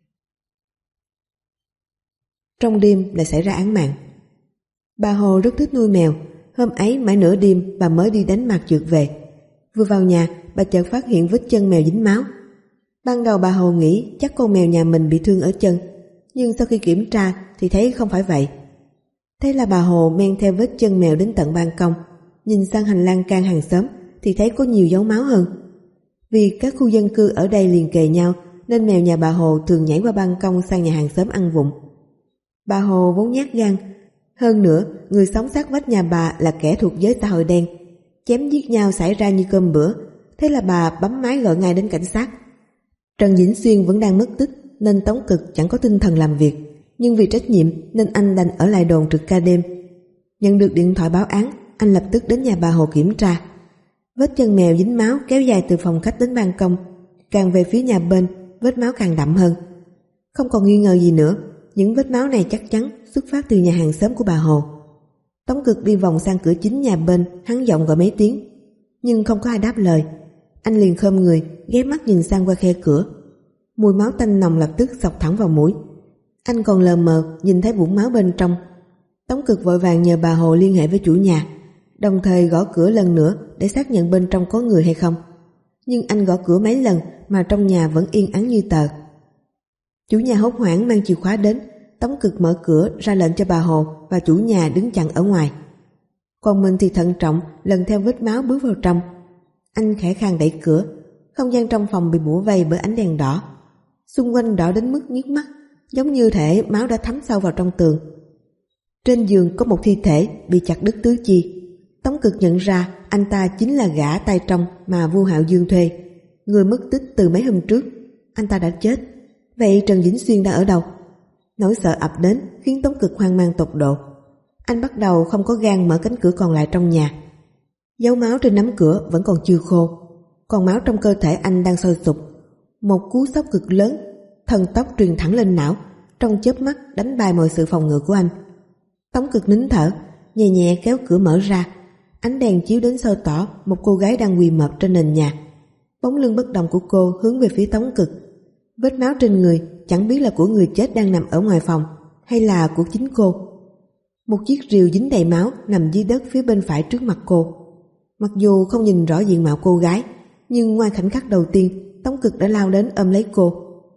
Trong đêm lại xảy ra án mạng. Bà Hồ rất thích nuôi mèo. Hôm ấy mãi nửa đêm bà mới đi đánh mặt trượt về. Vừa vào nhà bà chợt phát hiện vết chân mèo dính máu. Ban đầu bà Hồ nghĩ chắc con mèo nhà mình bị thương ở chân, nhưng sau khi kiểm tra thì thấy không phải vậy. Thế là bà Hồ men theo vết chân mèo đến tận ban công, nhìn sang hành lang can hàng xóm thì thấy có nhiều dấu máu hơn. Vì các khu dân cư ở đây liền kề nhau nên mèo nhà bà Hồ thường nhảy qua ban công sang nhà hàng xóm ăn vụng. Bà Hồ vốn nhát gan, hơn nữa người sống sát vách nhà bà là kẻ thuộc giới xã hội đen, chém giết nhau xảy ra như cơm bữa. Thế là bà bấm máy gọi ngay đến cảnh sát. Trần Vĩnh Xuyên vẫn đang mất tích nên Tống Cực chẳng có tinh thần làm việc, nhưng vì trách nhiệm nên anh đành ở lại đồn trực ca đêm. Nhận được điện thoại báo án, anh lập tức đến nhà bà Hồ kiểm tra. Vết chân mèo dính máu kéo dài từ phòng khách đến ban công, càng về phía nhà bên vết máu càng đậm hơn. Không còn nghi ngờ gì nữa, những vết máu này chắc chắn xuất phát từ nhà hàng xóm của bà Hồ. Tống Cực đi vòng sang cửa chính nhà bên, hắn giọng gọi mấy tiếng nhưng không có ai đáp lời. Anh liền khom người ghé mắt nhìn sang qua khe cửa. Mùi máu tanh nồng lập tức xộc thẳng vào mũi. Anh còn lờ mờ nhìn thấy vũng máu bên trong. Tống Cực vội vàng nhờ bà Hồ liên hệ với chủ nhà, đồng thời gõ cửa lần nữa để xác nhận bên trong có người hay không. Nhưng anh gõ cửa mấy lần mà trong nhà vẫn yên ắng như tờ. Chủ nhà hốt hoảng mang chìa khóa đến. Tống Cực mở cửa ra lệnh cho bà Hồ và chủ nhà đứng chặn ở ngoài. Còn mình thì thận trọng lần theo vết máu bước vào trong. Anh khẽ khàng đẩy cửa. Không gian trong phòng bị bủa vây bởi ánh đèn đỏ, xung quanh đỏ đến mức nhức mắt, giống như thể máu đã thấm sâu vào trong tường. Trên giường có một thi thể bị chặt đứt tứ chi. Tống Cực nhận ra anh ta chính là gã tay trong mà Vu Hạo Dương thuê, người mất tích từ mấy hôm trước. Anh ta đã chết. Vậy Trần Vĩnh Xuyên đã ở đâu? Nỗi sợ ập đến khiến Tống Cực hoang mang tột độ. Anh bắt đầu không có gan mở cánh cửa còn lại trong nhà. Dấu máu trên nắm cửa vẫn còn chưa khô, còn máu trong cơ thể anh đang sôi sục. Một cú sốc cực lớn, thần tốc truyền thẳng lên não, trong chớp mắt đánh bay mọi sự phòng ngự của anh. Tống Cực nín thở, nhẹ nhẹ kéo cửa mở ra. Ánh đèn chiếu đến soi tỏ một cô gái đang quỳ mọp trên nền nhà. Bóng lưng bất động của cô hướng về phía Tống Cực. Vết máu trên người chẳng biết là của người chết đang nằm ở ngoài phòng hay là của chính cô. Một chiếc rìu dính đầy máu nằm dưới đất phía bên phải trước mặt cô. Mặc dù không nhìn rõ diện mạo cô gái, nhưng ngoài khoảnh khắc đầu tiên Tống Cực đã lao đến ôm lấy cô,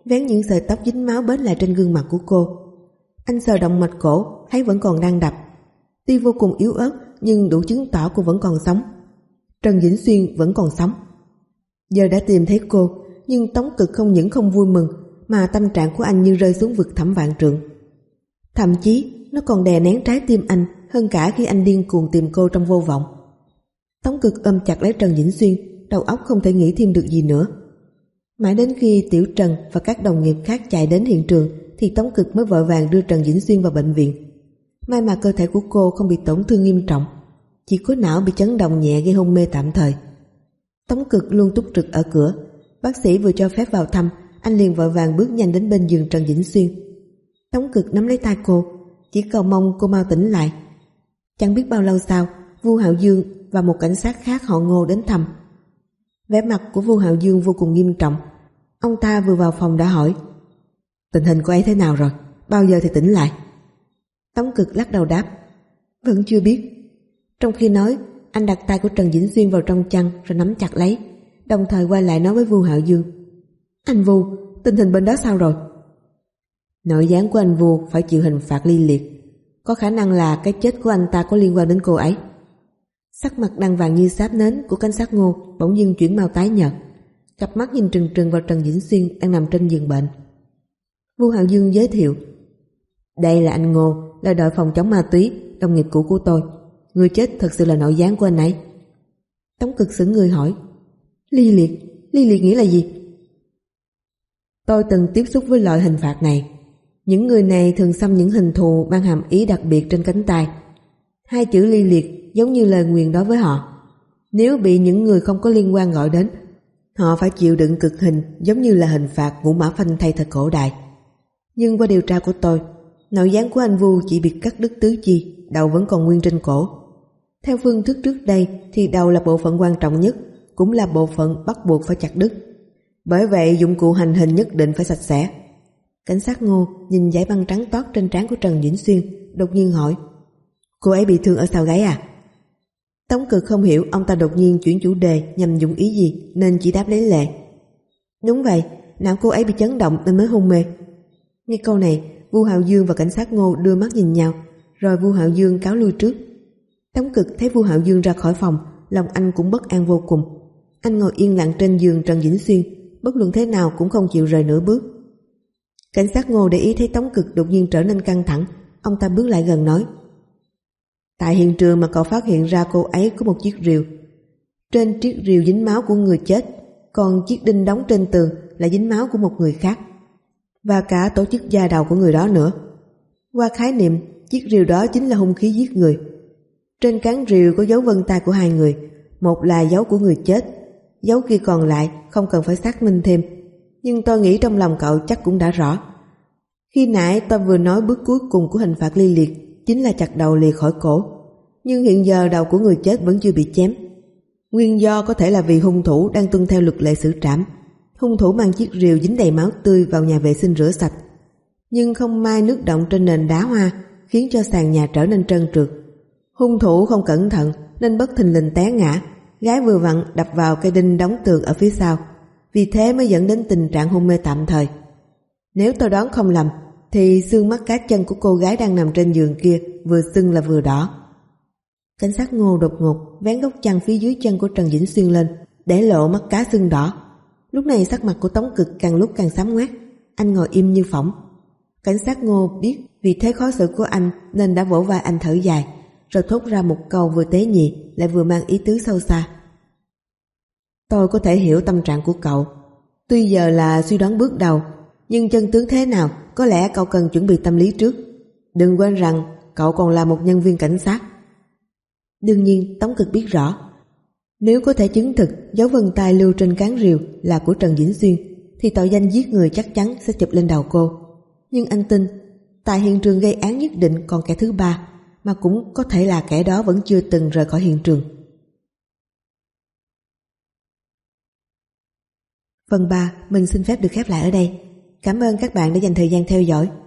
vén những sợi tóc dính máu bết lại trên gương mặt của cô. Anh sờ động mạch cổ, thấy vẫn còn đang đập. Tuy vô cùng yếu ớt nhưng đủ chứng tỏ cô vẫn còn sống. Trần Vĩnh Xuyên vẫn còn sống. Giờ đã tìm thấy cô, nhưng Tống Cực không những không vui mừng, mà tâm trạng của anh như rơi xuống vực thẳm vạn trượng. Thậm chí nó còn đè nén trái tim anh hơn cả khi anh điên cuồng tìm cô trong vô vọng. Tống Cực ôm chặt lấy Trần Vĩnh Xuyên, đầu óc không thể nghĩ thêm được gì nữa. Mãi đến khi Tiểu Trần và các đồng nghiệp khác chạy đến hiện trường thì Tống Cực mới vội vàng đưa Trần Vĩnh Xuyên vào bệnh viện. May mà cơ thể của cô không bị tổn thương nghiêm trọng, chỉ có não bị chấn động nhẹ gây hôn mê tạm thời. Tống Cực luôn túc trực ở cửa. Bác sĩ vừa cho phép vào thăm, anh liền vội vàng bước nhanh đến bên giường Trần Vĩnh Xuyên. Tống Cực nắm lấy tay cô, chỉ cầu mong cô mau tỉnh lại. Chẳng biết bao lâu sau, Vu Hạo Dương và một cảnh sát khác họ Ngô đến thăm. Vẻ mặt của Vu Hạo Dương vô cùng nghiêm trọng. Ông ta vừa vào phòng đã hỏi: tình hình cô ấy thế nào rồi? Bao giờ thì tỉnh lại? Tống Cực lắc đầu đáp: vẫn chưa biết. Trong khi nói, anh đặt tay của Trần Vĩnh Xuyên vào trong chăn rồi nắm chặt lấy, đồng thời quay lại nói với Vu Hạo Dương: anh Vu, tình hình bên đó sao rồi? Nội gián của anh Vu phải chịu hình phạt ly liệt. Có khả năng là cái chết của anh ta có liên quan đến cô ấy. Sắc mặt đang vàng như sáp nến của cảnh sát Ngô bỗng dưng chuyển màu tái nhợt, cặp mắt nhìn trừng trừng vào Trần Vĩnh Xuyên đang nằm trên giường bệnh. Vu Hạo Dương giới thiệu: đây là anh Ngô, là đội phòng chống ma túy, đồng nghiệp cũ của tôi. Người chết thật sự là nội gián của anh ấy. Tống Cực sững người hỏi: ly liệt, ly liệt nghĩa là gì? Tôi từng tiếp xúc với loại hình phạt này. Những người này thường xăm những hình thù mang hàm ý đặc biệt trên cánh tay. Hai chữ ly liệt giống như lời nguyền đối với họ. Nếu bị những người không có liên quan gọi đến, họ phải chịu đựng cực hình, giống như là hình phạt ngũ mã phanh thay thời cổ đại. Nhưng qua điều tra của tôi, nội gián của anh Vu chỉ bị cắt đứt tứ chi, đầu vẫn còn nguyên trên cổ. Theo phương thức trước đây thì đầu là bộ phận quan trọng nhất, cũng là bộ phận bắt buộc phải chặt đứt. Bởi vậy dụng cụ hành hình nhất định phải sạch sẽ. Cảnh sát Ngô nhìn dải băng trắng toát trên trán của Trần Vĩnh Xuyên, đột nhiên hỏi: cô ấy bị thương ở sau gáy à? Tống Cực không hiểu ông ta đột nhiên chuyển chủ đề nhằm dụng ý gì, nên chỉ đáp lấy lệ: đúng vậy, não cô ấy bị chấn động nên mới hôn mê. Nghe câu này, Vu Hạo Dương và cảnh sát Ngô đưa mắt nhìn nhau, rồi Vu Hạo Dương cáo lui trước. Tống Cực thấy Vu Hạo Dương ra khỏi phòng, lòng anh cũng bất an vô cùng. Anh ngồi yên lặng trên giường Trần Vĩnh Xuyên, bất luận thế nào cũng không chịu rời nửa bước. Cảnh sát Ngô để ý thấy Tống Cực đột nhiên trở nên căng thẳng, ông ta bước lại gần nói: tại hiện trường mà cậu phát hiện ra cô ấy có một chiếc rìu. Trên chiếc rìu dính máu của người chết, còn chiếc đinh đóng trên tường là dính máu của một người khác, và cả tổ chức da đầu của người đó nữa. Qua khái niệm, chiếc rìu đó chính là hung khí giết người. Trên cán rìu có dấu vân tay của hai người, một là dấu của người chết, dấu kia còn lại không cần phải xác minh thêm, nhưng tôi nghĩ trong lòng cậu chắc cũng đã rõ. Khi nãy tôi vừa nói bước cuối cùng của hình phạt ly liệt chính là chặt đầu lìa khỏi cổ, nhưng hiện giờ đầu của người chết vẫn chưa bị chém. Nguyên do có thể là vì hung thủ đang tuân theo luật lệ xử trảm. Hung thủ mang chiếc rìu dính đầy máu tươi vào nhà vệ sinh rửa sạch, nhưng không may nước động trên nền đá hoa khiến cho sàn nhà trở nên trơn trượt. Hung thủ không cẩn thận nên bất thình lình té ngã, gái vừa vặn đập vào cây đinh đóng tường ở phía sau, vì thế mới dẫn đến tình trạng hôn mê tạm thời. Nếu tôi đoán không lầm thì xương mắt cá chân của cô gái đang nằm trên giường kia vừa sưng là vừa đỏ. Cảnh sát Ngô đột ngột vén góc chăn phía dưới chân của Trần Vĩnh Xuyên lên, để lộ mắt cá sưng đỏ. Lúc này sắc mặt của Tống Cực càng lúc càng xám ngoét, anh ngồi im như phỏng. Cảnh sát Ngô biết vì thế khó xử của anh nên đã vỗ vai anh thở dài, rồi thốt ra một câu vừa tế nhị lại vừa mang ý tứ sâu xa: tôi có thể hiểu tâm trạng của cậu. Tuy giờ là suy đoán bước đầu, nhưng chân tướng thế nào có lẽ cậu cần chuẩn bị tâm lý trước. Đừng quên rằng cậu còn là một nhân viên cảnh sát. Đương nhiên Tống Cực biết rõ, nếu có thể chứng thực dấu vân tay lưu trên cán rìu là của Trần Vĩnh Xuyên thì tội danh giết người chắc chắn sẽ chụp lên đầu cô. Nhưng anh tin tại hiện trường gây án nhất định còn kẻ thứ ba, mà cũng có thể là kẻ đó vẫn chưa từng rời khỏi hiện trường. Phần ba mình xin phép được khép lại ở đây. Cảm ơn các bạn đã dành thời gian theo dõi.